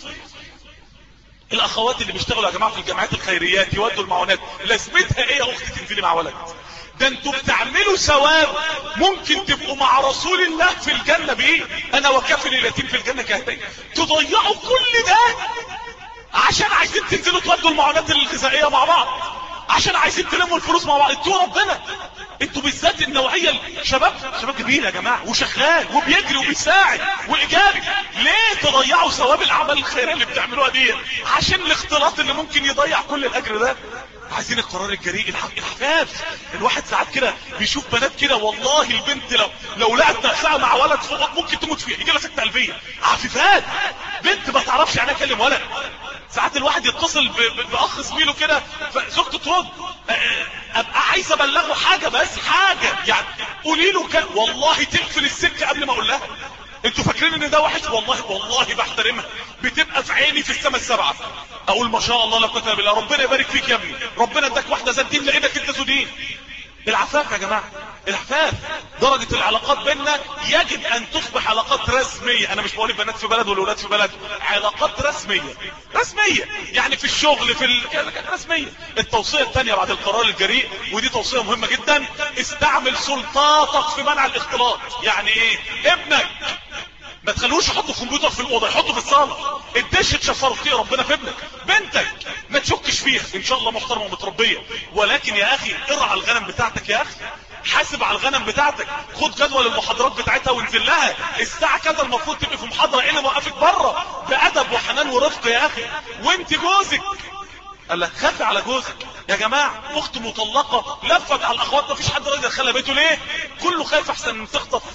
Speaker 1: الاخوات اللي بيشتغلوا يا جماعه في الجمعيات الخيريات يودوا المعونات، لازمتها ايه يا اختي تنزلي مع ولد؟ ده انتوا بتعملوا ثواب ممكن تبقوا مع رسول الله في الجنه بايه؟ انا وكافل اليتيم في الجنه كهاتين. تضيعوا كل ده عشان عايزين تنزلوا تودوا المعونات الغذائيه مع بعض، عشان عايزين تلموا الفلوس مع بعض. انتوا ربنا، انتوا بالذات النوعيه شباب جميل يا جماعه وشغال وبيجري وبيساعد وايجابي. ليه تضيعوا ثواب الاعمال الخيريه اللي بتعملوها دي عشان الاختلاط اللي ممكن يضيع كل الاجر ده؟ عايزين القرار الجريء الحفاف. الواحد ساعات كده بيشوف بنات كده، والله البنت لو لقت نفسها مع ولد فوق ممكن تموت فيه، يجي لها سكته قلبيه. عفيفات، بنت ما تعرفش يعني اكلم ولد. ساعات الواحد يتصل باخ زميله كده فزوجته ترد، ابقى عايز ابلغه حاجه، بس حاجه يعني قولي له كده، والله تقفل السكه قبل ما اقول لها. انتوا فاكرين ان ده وحش؟ والله بحترمها، بتبقى في عيني في السماء السبعه. اقول ما شاء الله لا قوه الا بالله، ربنا يبارك فيك يا ابني، ربنا اداك واحده ذات دين لانك انت ذو دين. العفاف يا جماعه، العفاف. درجه العلاقات بيننا يجب ان تصبح علاقات رسميه. انا مش بقول البنات في بلد والولاد في بلد، علاقات رسميه يعني في الشغل في رسميه. التوصيه الثانيه بعد القرار الجريء، ودي توصيه مهمه جدا، استعمل سلطاتك في منع الاختلاط. يعني ايه؟ ابنك ما تخلوش يحطه في كمبيوتر في الاوضه، يحطه في الصاله. الدش تشفره كتير، ربنا في ابنك. بنتك ما تشكش فيها، ان شاء الله محترمه ومتربيه، ولكن يا اخي ارعى الغنم بتاعتك يا اخي، حاسب على الغنم بتاعتك، خد جدول المحاضرات بتاعتها وانزل لها الساعه كذا المفروض تبقي في محاضره، ايه اللي موقفك بره؟ بادب وحنان ورفق يا اخي. وانت جوزك قال لك خافي على جوزك يا جماعه. اخت مطلقه لفت على الاخوات، مفيش حد راضي يدخلها بيته. ليه؟ كله خايف احسن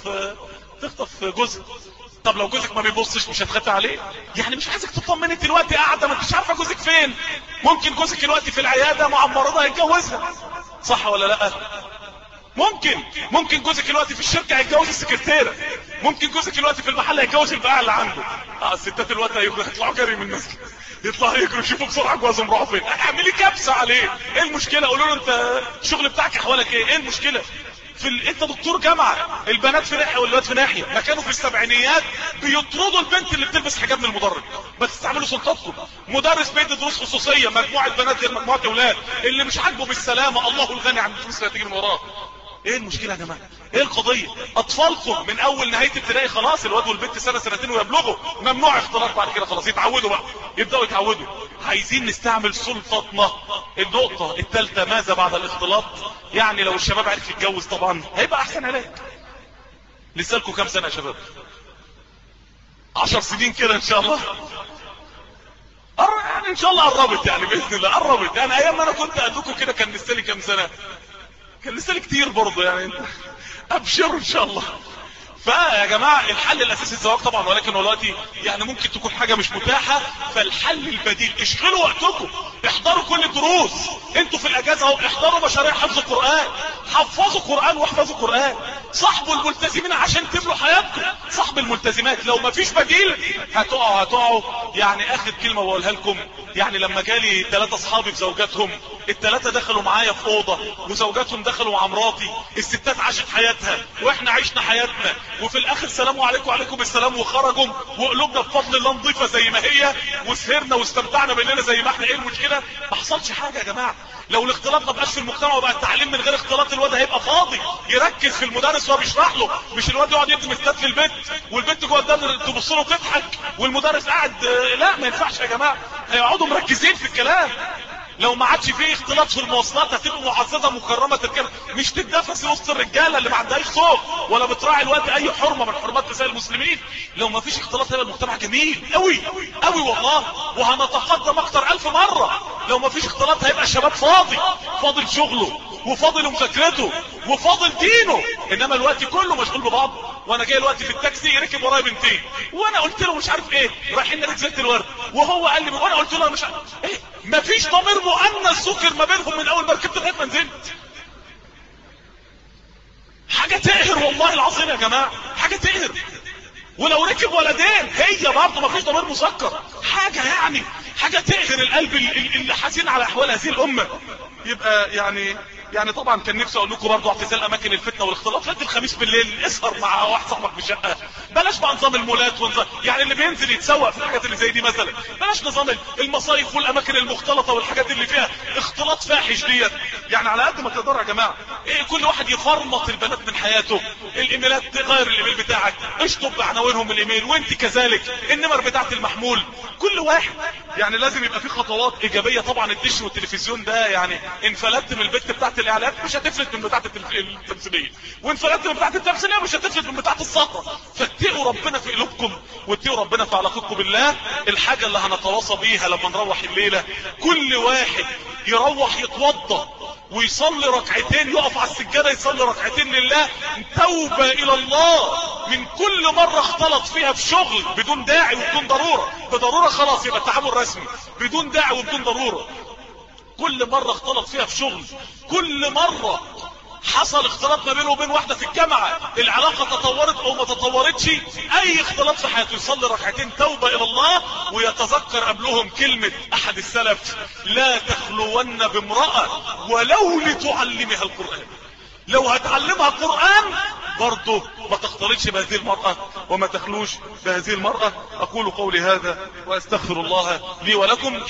Speaker 1: تخطف جوزك. طب لو جوزك ما بيبصش مش هتخافي عليه؟ يعني مش عايزك تطمني دلوقتي قاعده ما انتش عارفه جوزك فين. ممكن جوزك دلوقتي في العياده مع مريضه هيتجوزها، صح ولا لا؟ ممكن جوزك دلوقتي في الشركه هيتجوز السكرتيره، ممكن جوزك دلوقتي في المحل هيتجوز البائع اللي عنده. الستات دلوقتي هيطلعوا جري من الناس، يطلعوا يجروا يشوفوا بسرعه جوازهم راحوا فين. اعملي كبسه عليه، ايه المشكله؟ قولوا له انت الشغل بتاعك احوالك ايه المشكله؟ انت دكتور جامعه، البنات في ناحيه والولاد في ناحيه. ما كانوا في السبعينيات بيطردوا البنت اللي بتلبس حجاب من المدرج، بس استعملوا سلطاتكم. مدرس بيدي دروس خصوصيه، مجموعه بنات غير مجموعه اولاد، اللي مش عاجبه بالسلامه الله الغني عن الفلوس اللي هتيجي من وراه. ايه المشكله يا جماعه؟ ايه القضيه؟ اطفالكم من اول نهايه ابتدائي خلاص، الواد والبنت سنه سنتين ويبلغوا، ممنوع اختلاط بعد كده، خلاص يتعودوا بقى، يبداوا يتعودوا. عايزين نستعمل سلطتنا. النقطه الثالثه، ماذا بعد الاختلاط؟ يعني لو الشباب عرف يتجوز طبعا هيبقى احسن علاج. لسه لكم كام سنه يا شباب؟ 10 سنين كده ان شاء الله. يعني ان شاء الله قربت، يعني باذن الله قربت. يعني ايام ما انا كنت قدكم كده كان لسه لي كام سنه؟ كان لسه لي كتير برضه يعني. ابشروا ان شاء الله. فيا جماعه الحل الاساسي الزواج طبعا، ولكن دلوقتي يعني ممكن تكون حاجه مش متاحه، فالحل البديل اشغلوا وقتكم، احضروا كل الدروس. انتوا في الاجازه اهو، احضروا مشاريع حفظ القران، حفظوا قران واحفظوا قران. صاحبوا الملتزمين عشان تبنوا حياتكم، صاحب الملتزمات. لو ما فيش بديل هتقعوا. يعني اخر كلمه بقولها لكم، يعني لما جالي 3 اصحابي في زوجاتهم، ال3 دخلوا معايا في اوضه وزوجاتهم دخلوا مع مراتي. الستات عاشت حياتها واحنا عشنا حياتنا، وفي الاخر سلام عليكم وعليكم السلام، وخرجوا وقلوبنا بفضل الله نظيفه زي ما هي، وسهرنا واستمتعنا بيننا زي ما احنا. ايه المشكله؟ ما حصلش حاجه يا جماعه. لو الاختلاط ما بقاش في المجتمع وبقى التعليم من غير اختلاط، الواد هيبقى فاضي يركز في المدرس وهو بيشرح له، مش الواد يقعد يكتب استاذ في البيت والبنت جوه الدرس تبص له تضحك والمدرس قاعد. لا ما ينفعش يا جماعه، هيقعدوا مركزين في الكلام. لو ما عادش فيه اختلاط في المواصلات هتبقى معززه مكرمه تركب، مش تتنافسي وسط الرجاله اللي ما عندهاش صوت ولا بتراعي الوقت اي حرمه من حرمات نساء المسلمين. لو ما فيش اختلاط هيبقى المجتمع جميل قوي قوي والله، وهنتقدم اكتر 1000 مره. لو ما فيش اختلاط هيبقى الشباب فاضل شغله وفاضل مذاكرته وفاضل دينه، انما الوقت كله مشغول ببعض. وانا جاي الوقت في التاكسي ركب ورايا بنتين، وانا قلت له مش عارف ايه رايحين نركب زيت الورد، وهو قال لي، وانا قلت له مش عارف ايه. مفيش ضمير مؤنث ذكر ما بينهم من اول ما ركبت لغايه ما نزلت. حاجة تقهر والله العظيم يا جماعة، حاجة تقهر. ولو ركب ولدين هي برضه مفيش ضمير مسكر، حاجة يعني حاجة تقهر القلب اللي حزين على احوال هذه الامة. يبقى يعني طبعا كان نفسي اقول لكم برضه اعتزال اماكن الفتنه والاختلاط. لغايه الخميس بالليل اسهر مع واحد صاحبك في الشقه، بلاش بقى نظام المولات ونظام يعني اللي بينزل يتسوق في الحاجات اللي زي دي مثلا، بلاش نظام المصايف والاماكن المختلطه والحاجات اللي فيها اختلاط فاحش ديت. يعني على قد ما تقدروا يا جماعه كل واحد يفرمط البنات من حياته. الايميلات تغير الايميل بتاعك، اشطب بعناوينهم الايميل، وانت كذلك النمر بتاعت المحمول. كل واحد يعني لازم يبقى في خطوات ايجابيه. طبعا الدش والتلفزيون ده يعني انفلت من البت بتاعت الاعلانات مش هتفلت من بتاعت التمثيليه، وانفلت من بتاعت التمثيليه مش هتفلت من بتاعت السطره. فاتقوا ربنا في قلوبكم واتقوا ربنا في علاقتكم بالله. الحاجه اللي هنتواصى بيها لما نروح الليله، كل واحد يروح يتوضى ويصلي ركعتين، يقف على السجاده يصلي ركعتين لله توبه الى الله من كل مره اختلط فيها في شغل بدون داعي وبدون ضروره. بضروره خلاص يبقى التعامل رسمي، بدون داعي وبدون ضروره. كل مرة اختلط فيها في شغل، كل مرة حصل اختلاط ما بينه وبين واحدة في الجامعة، العلاقة تطورت او ما تطورتش، اي اختلاط في حياته يصلي ركعتين توبة الى الله ويتذكر قبلهم كلمة احد السلف: لا تخلون بامرأة ولو لتعلمها القرآن. لو هتعلمها القرآن برضه ما تختلطش بهذه المرأة وما تخلوش بهذه المرأة. اقول قولي هذا واستغفر الله لي ولكم.